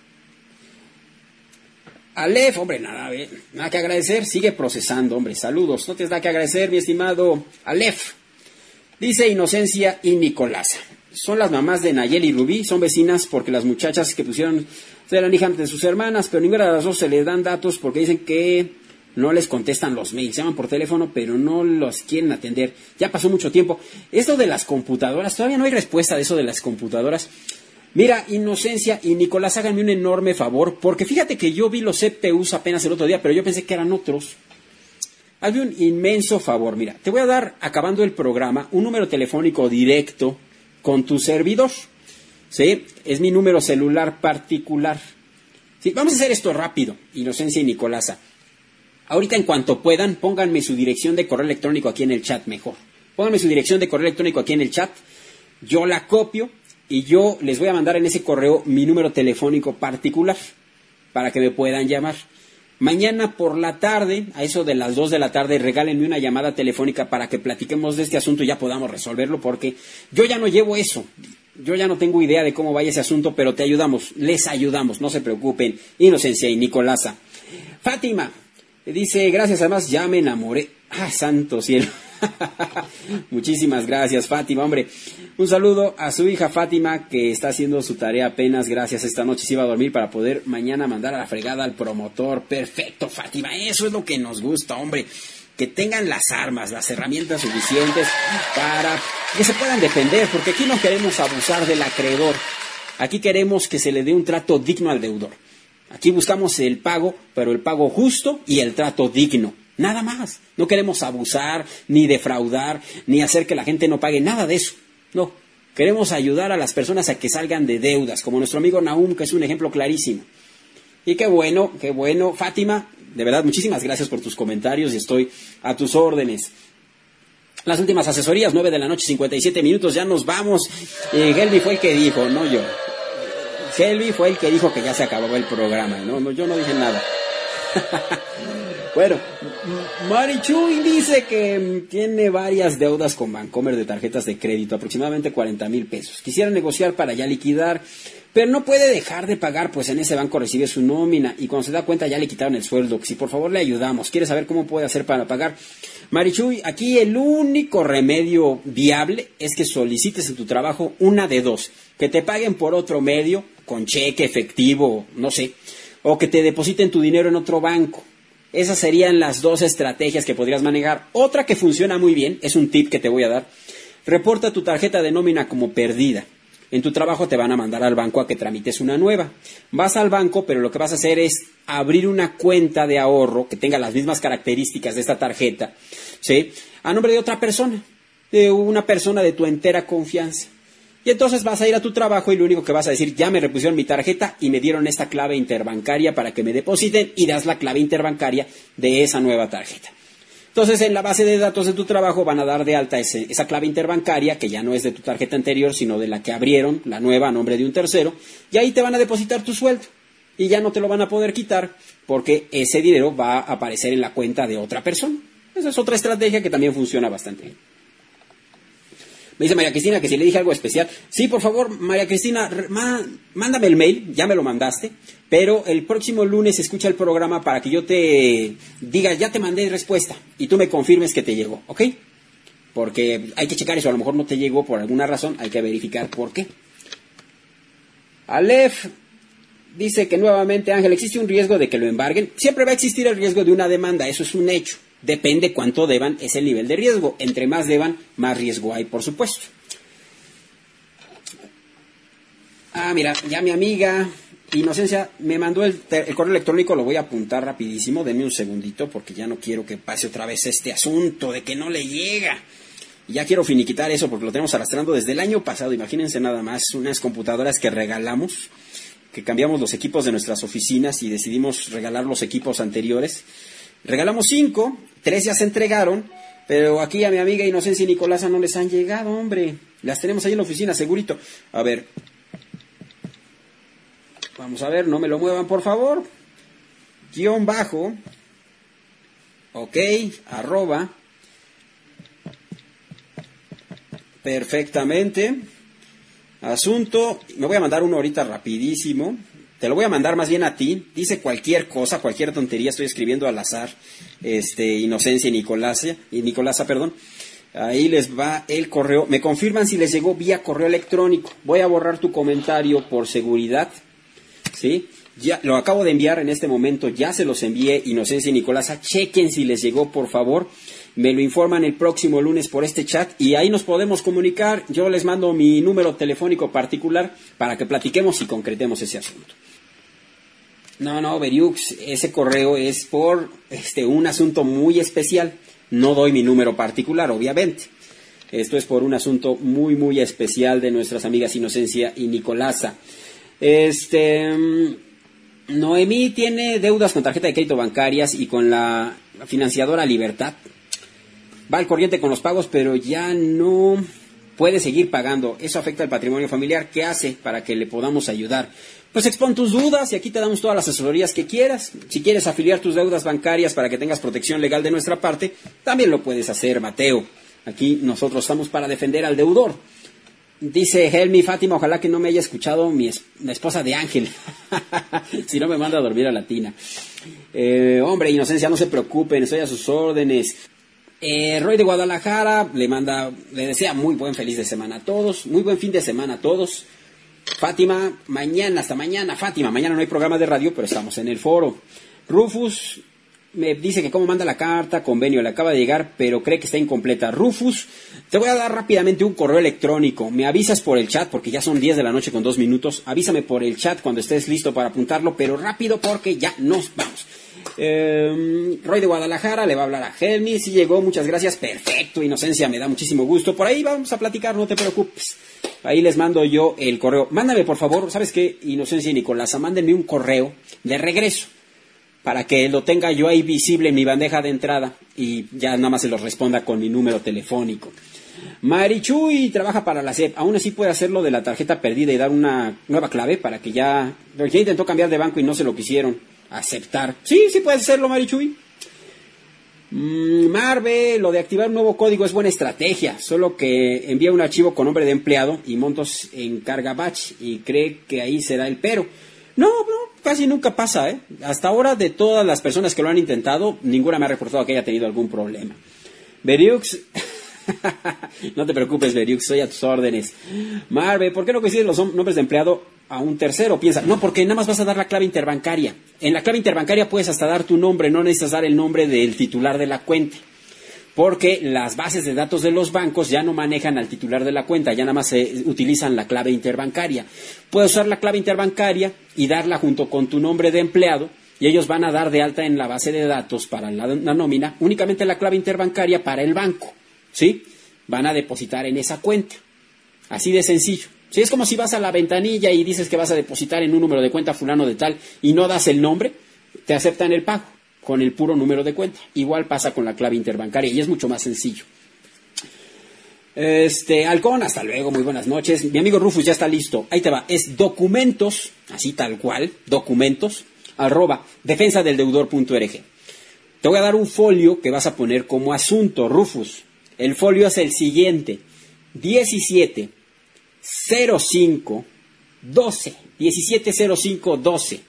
C: Aleph, hombre, nada, nada que agradecer. Sigue procesando, hombre. Saludos. No tienes nada que agradecer, mi estimado Aleph. Dice Inocencia y Nicolasa. Son las mamás de Nayeli y Rubí. Son vecinas porque las muchachas que pusieron eran hijas de sus hermanas, pero ninguna de las dos se les dan datos porque dicen que no les contestan los mails. Llaman por teléfono, pero no los quieren atender. Ya pasó mucho tiempo. Esto de las computadoras, todavía no hay respuesta de eso de las computadoras. Mira, Inocencia y Nicolás, háganme un enorme favor, porque fíjate que yo vi los C P Us apenas el otro día, pero yo pensé que eran otros. Hazme un inmenso favor, mira, te voy a dar, acabando el programa, un número telefónico directo con tu servidor. ¿sí? Es mi número celular particular. ¿Sí? Vamos a hacer esto rápido, Inocencia y Nicolasa. Ahorita, en cuanto puedan, pónganme su dirección de correo electrónico aquí en el chat mejor. Pónganme su dirección de correo electrónico aquí en el chat. Yo la copio y yo les voy a mandar en ese correo mi número telefónico particular para que me puedan llamar. Mañana por la tarde, a eso de las dos de la tarde, regálenme una llamada telefónica para que platiquemos de este asunto y ya podamos resolverlo, porque yo ya no llevo eso. Yo ya no tengo idea de cómo vaya ese asunto, pero te ayudamos, les ayudamos, no se preocupen. Inocencia y Nicolasa. Fátima dice, gracias, además ya me enamoré. ¡Ah, santo cielo! Muchísimas gracias, Fátima, hombre. Un saludo a su hija Fátima, que está haciendo su tarea apenas. Gracias, esta noche se iba a dormir para poder mañana mandar a la fregada al promotor. Perfecto, Fátima, eso es lo que nos gusta, hombre. Que tengan las armas, las herramientas suficientes para que se puedan defender, porque aquí no queremos abusar del acreedor. Aquí queremos que se le dé un trato digno al deudor. Aquí buscamos el pago, pero el pago justo y el trato digno. Nada más. No queremos abusar, ni defraudar, ni hacer que la gente no pague. Nada de eso. No. Queremos ayudar a las personas a que salgan de deudas, como nuestro amigo Nahum, que es un ejemplo clarísimo. Y qué bueno, qué bueno. Fátima, de verdad, muchísimas gracias por tus comentarios y estoy a tus órdenes. Las últimas asesorías, nueve de la noche, cincuenta y siete minutos, ya nos vamos. Eh, Helvi fue el que dijo, no yo. Helvi fue el que dijo que ya se acabó el programa. No, no, yo no dije nada. Bueno, Marichuy dice que tiene varias deudas con Bancomer de tarjetas de crédito, aproximadamente cuarenta mil pesos. Quisiera negociar para ya liquidar, pero no puede dejar de pagar, pues en ese banco recibe su nómina y cuando se da cuenta ya le quitaron el sueldo. Si por favor le ayudamos, quiere saber cómo puede hacer para pagar. Marichuy, aquí el único remedio viable es que solicites en tu trabajo una de dos, que te paguen por otro medio, con cheque, efectivo, no sé, o que te depositen tu dinero en otro banco. Esas serían las dos estrategias que podrías manejar. Otra que funciona muy bien, es un tip que te voy a dar. Reporta tu tarjeta de nómina como perdida. En tu trabajo te van a mandar al banco a que tramites una nueva. Vas al banco, pero lo que vas a hacer es abrir una cuenta de ahorro que tenga las mismas características de esta tarjeta, ¿sí? A nombre de otra persona, de una persona de tu entera confianza. Y entonces vas a ir a tu trabajo y lo único que vas a decir, ya me repusieron mi tarjeta y me dieron esta clave interbancaria para que me depositen, y das la clave interbancaria de esa nueva tarjeta. Entonces, en la base de datos de tu trabajo van a dar de alta ese, esa clave interbancaria, que ya no es de tu tarjeta anterior, sino de la que abrieron, la nueva, a nombre de un tercero, y ahí te van a depositar tu sueldo. Y ya no te lo van a poder quitar, porque ese dinero va a aparecer en la cuenta de otra persona. Esa es otra estrategia que también funciona bastante bien. Me dice María Cristina que si le dije algo especial. Sí, por favor, María Cristina, má, mándame el mail, ya me lo mandaste, pero el próximo lunes escucha el programa para que yo te diga, ya te mandé respuesta, y tú me confirmes que te llegó, ¿ok? Porque hay que checar eso, a lo mejor no te llegó por alguna razón, hay que verificar por qué. Aleph dice que nuevamente, Ángel, ¿existe un riesgo de que lo embarguen? Siempre va a existir el riesgo de una demanda, eso es un hecho. Depende cuánto deban, es el nivel de riesgo. Entre más deban, más riesgo hay, por supuesto. Ah, mira, ya mi amiga Inocencia me mandó el, el correo electrónico, lo voy a apuntar rapidísimo, denme un segundito, porque ya no quiero que pase otra vez este asunto de que no le llega. Y ya quiero finiquitar eso, porque lo tenemos arrastrando desde el año pasado. Imagínense nada más, unas computadoras que regalamos, que cambiamos los equipos de nuestras oficinas y decidimos regalar los equipos anteriores. Regalamos cinco, tres ya se entregaron, pero aquí a mi amiga Inocencia y Nicolasa no les han llegado, hombre. Las tenemos ahí en la oficina, segurito. A ver, vamos a ver, no me lo muevan, por favor. Guión bajo, ok, arroba, perfectamente. Asunto, me voy a mandar uno ahorita rapidísimo. Te lo voy a mandar más bien a ti. Dice cualquier cosa, cualquier tontería. Estoy escribiendo al azar. Este, Inocencia y Nicolasa, y Nicolasa, perdón. Ahí les va el correo. Me confirman si les llegó vía correo electrónico. Voy a borrar tu comentario por seguridad. ¿Sí? Ya lo acabo de enviar en este momento. Ya se los envié, Inocencia y Nicolasa. Chequen si les llegó, por favor. Me lo informan el próximo lunes por este chat y ahí nos podemos comunicar. Yo les mando mi número telefónico particular para que platiquemos y concretemos ese asunto. No, no, Beriux, ese correo es por este un asunto muy especial. No doy mi número particular, obviamente. Esto es por un asunto muy, muy especial de nuestras amigas Inocencia y Nicolasa. Este, Noemí tiene deudas con tarjeta de crédito bancarias y con la financiadora Libertad. Va al corriente con los pagos, pero ya no puede seguir pagando. Eso afecta al patrimonio familiar. ¿Qué hace para que le podamos ayudar? Pues expon tus dudas y aquí te damos todas las asesorías que quieras. Si quieres afiliar tus deudas bancarias para que tengas protección legal de nuestra parte, también lo puedes hacer, Mateo. Aquí nosotros estamos para defender al deudor. Dice Helmi, Fátima, ojalá que no me haya escuchado mi es la esposa de Ángel. Si no me manda a dormir a la tina. Eh, hombre, Inocencia, no se preocupen, estoy a sus órdenes. Eh, Roy de Guadalajara le manda, le desea muy buen feliz de semana a todos, muy buen fin de semana a todos. Fátima, mañana, hasta mañana, Fátima, mañana no hay programa de radio, pero estamos en el foro. Rufus me dice que cómo manda la carta, convenio, le acaba de llegar, pero cree que está incompleta. Rufus, te voy a dar rápidamente un correo electrónico, me avisas por el chat, porque ya son diez de la noche con dos minutos, avísame por el chat cuando estés listo para apuntarlo, pero rápido porque ya nos vamos. Eh, Roy de Guadalajara le va a hablar a Helmi, si llegó, muchas gracias, perfecto, Inocencia, me da muchísimo gusto, por ahí vamos a platicar, no te preocupes, ahí les mando yo el correo, mándame por favor, ¿sabes qué? Inocencia y Nicolasa, mándenme un correo de regreso, para que lo tenga yo ahí visible en mi bandeja de entrada, y ya nada más se los responda con mi número telefónico. Marichuy trabaja para la S E P, aún así puede hacerlo de la tarjeta perdida y dar una nueva clave para que ya, porque ya intentó cambiar de banco y no se lo quisieron aceptar. Sí, sí puedes hacerlo, Marichuy. Mm, Marve, lo de activar un nuevo código es buena estrategia, solo que envía un archivo con nombre de empleado y montos en carga batch y cree que ahí será el pero. No, no, casi nunca pasa, ¿eh? Hasta ahora, de todas las personas que lo han intentado, ninguna me ha reportado que haya tenido algún problema. Beriux, no te preocupes, Beriux, soy a tus órdenes. Marve, ¿por qué no coinciden los nombres de empleado a un tercero? Piensa, no, porque nada más vas a dar la clave interbancaria. En la clave interbancaria puedes hasta dar tu nombre, no necesitas dar el nombre del titular de la cuenta. Porque las bases de datos de los bancos ya no manejan al titular de la cuenta, ya nada más se utilizan la clave interbancaria. Puedes usar la clave interbancaria y darla junto con tu nombre de empleado, y ellos van a dar de alta en la base de datos para la, la nómina únicamente la clave interbancaria para el banco, ¿sí? Van a depositar en esa cuenta. Así de sencillo. Sí, es como si vas a la ventanilla y dices que vas a depositar en un número de cuenta fulano de tal y no das el nombre, te aceptan el pago con el puro número de cuenta. Igual pasa con la clave interbancaria y es mucho más sencillo. Este, Halcón, hasta luego, muy buenas noches. Mi amigo Rufus ya está listo. Ahí te va, es documentos, así tal cual, documentos, arroba, defensa del deudor punto org. Te voy a dar un folio que vas a poner como asunto, Rufus. El folio es el siguiente, diecisiete cero cinco doce, diecisiete cero cinco doce.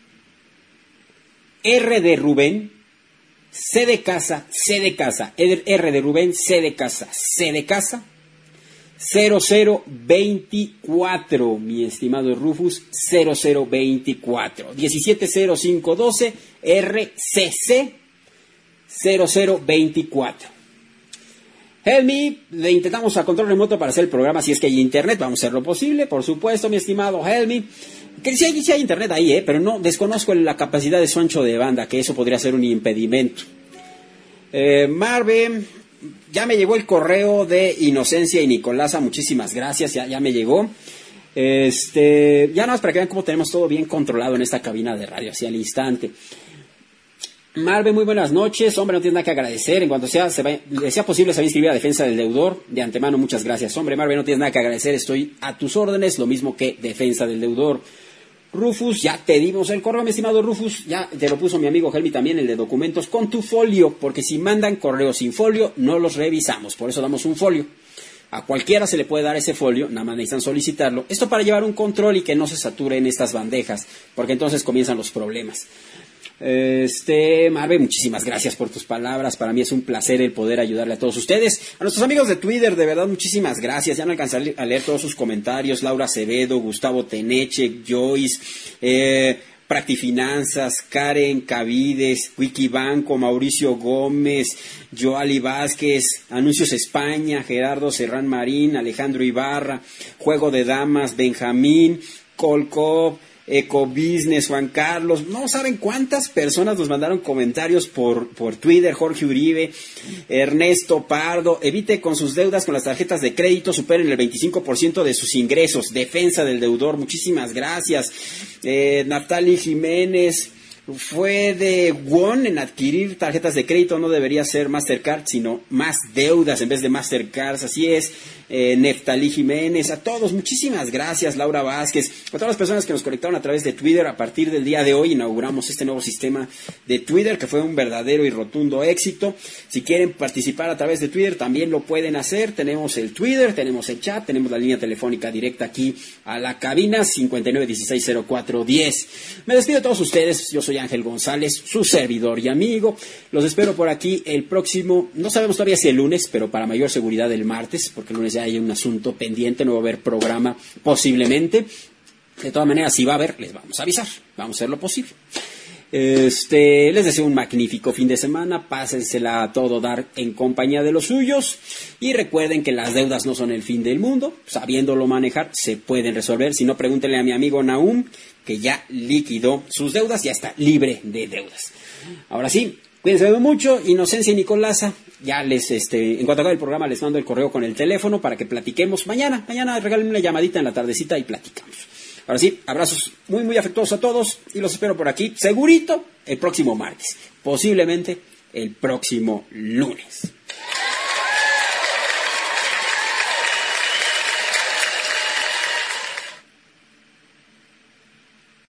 C: R de Rubén, C de casa, C de casa, R de Rubén, C de casa, C de casa, cero cero veinticuatro, mi estimado Rufus, cero cero veinticuatro, diecisiete cero cinco doce, R C C, cero cero veinticuatro. Helmi, le intentamos a control remoto para hacer el programa si es que hay internet, vamos a hacer lo posible, por supuesto, mi estimado Helmi. Que sí hay, sí hay internet ahí, ¿eh? Pero no, desconozco la capacidad de su ancho de banda, que eso podría ser un impedimento. Eh, Marve, ya me llegó el correo de Inocencia y Nicolasa, muchísimas gracias, ya, ya me llegó. Este, ya nada más para que vean cómo tenemos todo bien controlado en esta cabina de radio, así al instante. Marve, muy buenas noches. Hombre, no tienes nada que agradecer. En cuanto sea, se va, le sea posible, se va a inscribir a Defensa del Deudor. De antemano, muchas gracias. Hombre, Marve, no tienes nada que agradecer. Estoy a tus órdenes, lo mismo que Defensa del Deudor. Rufus, ya te dimos el correo, mi estimado Rufus. Ya te lo puso mi amigo Helmi también, el de documentos, con tu folio. Porque si mandan correos sin folio, no los revisamos. Por eso damos un folio. A cualquiera se le puede dar ese folio, nada más necesitan solicitarlo. Esto para llevar un control y que no se saturen estas bandejas, porque entonces comienzan los problemas. Este, Marve, muchísimas gracias por tus palabras. Para mí es un placer el poder ayudarle a todos ustedes. A nuestros amigos de Twitter, de verdad, muchísimas gracias. Ya no alcancé a leer todos sus comentarios. Laura Acevedo, Gustavo Teneche, Joyce, eh, Practifinanzas, Karen Cavides, Wikibanco, Mauricio Gómez, Joali Vázquez, Anuncios España, Gerardo Serrán Marín, Alejandro Ibarra, Juego de Damas, Benjamín, Colcop, Ecobusiness, Juan Carlos, no saben cuántas personas nos mandaron comentarios por, por Twitter, Jorge Uribe, Ernesto Pardo, evite con sus deudas con las tarjetas de crédito, superen el veinticinco por ciento de sus ingresos, defensa del deudor, muchísimas gracias. Eh, Naftali Jiménez, fue de Won en adquirir tarjetas de crédito, no debería ser Mastercard, sino más deudas en vez de Mastercards, así es. eh, Neftalí Jiménez, a todos, muchísimas gracias. Laura Vázquez, a todas las personas que nos conectaron a través de Twitter. A partir del día de hoy inauguramos este nuevo sistema de Twitter que fue un verdadero y rotundo éxito. Si quieren participar a través de Twitter también lo pueden hacer, tenemos el Twitter, tenemos el chat, tenemos la línea telefónica directa aquí a la cabina cincuenta y nueve dieciséis cero cuatro diez. Me despido de todos ustedes, yo soy Ángel González, su servidor y amigo. Los espero por aquí el próximo, no sabemos todavía si el lunes, pero para mayor seguridad el martes, porque el lunes ya hay un asunto pendiente, no va a haber programa posiblemente. De todas maneras, si va a haber, les vamos a avisar, vamos a hacer lo posible. Este, les deseo un magnífico fin de semana, pásensela a todo dar en compañía de los suyos y recuerden que las deudas no son el fin del mundo, sabiéndolo manejar se pueden resolver. Si no, pregúntenle a mi amigo Nahum, que ya liquidó sus deudas, ya está libre de deudas. Ahora sí, cuídense mucho. Inocencia y Nicolasa, ya les, este, en cuanto acabe el programa les mando el correo con el teléfono para que platiquemos mañana, mañana regálenme una llamadita en la tardecita y platicamos. Ahora sí, abrazos muy muy afectuosos a todos y los espero por aquí, segurito, el próximo martes, posiblemente el próximo lunes.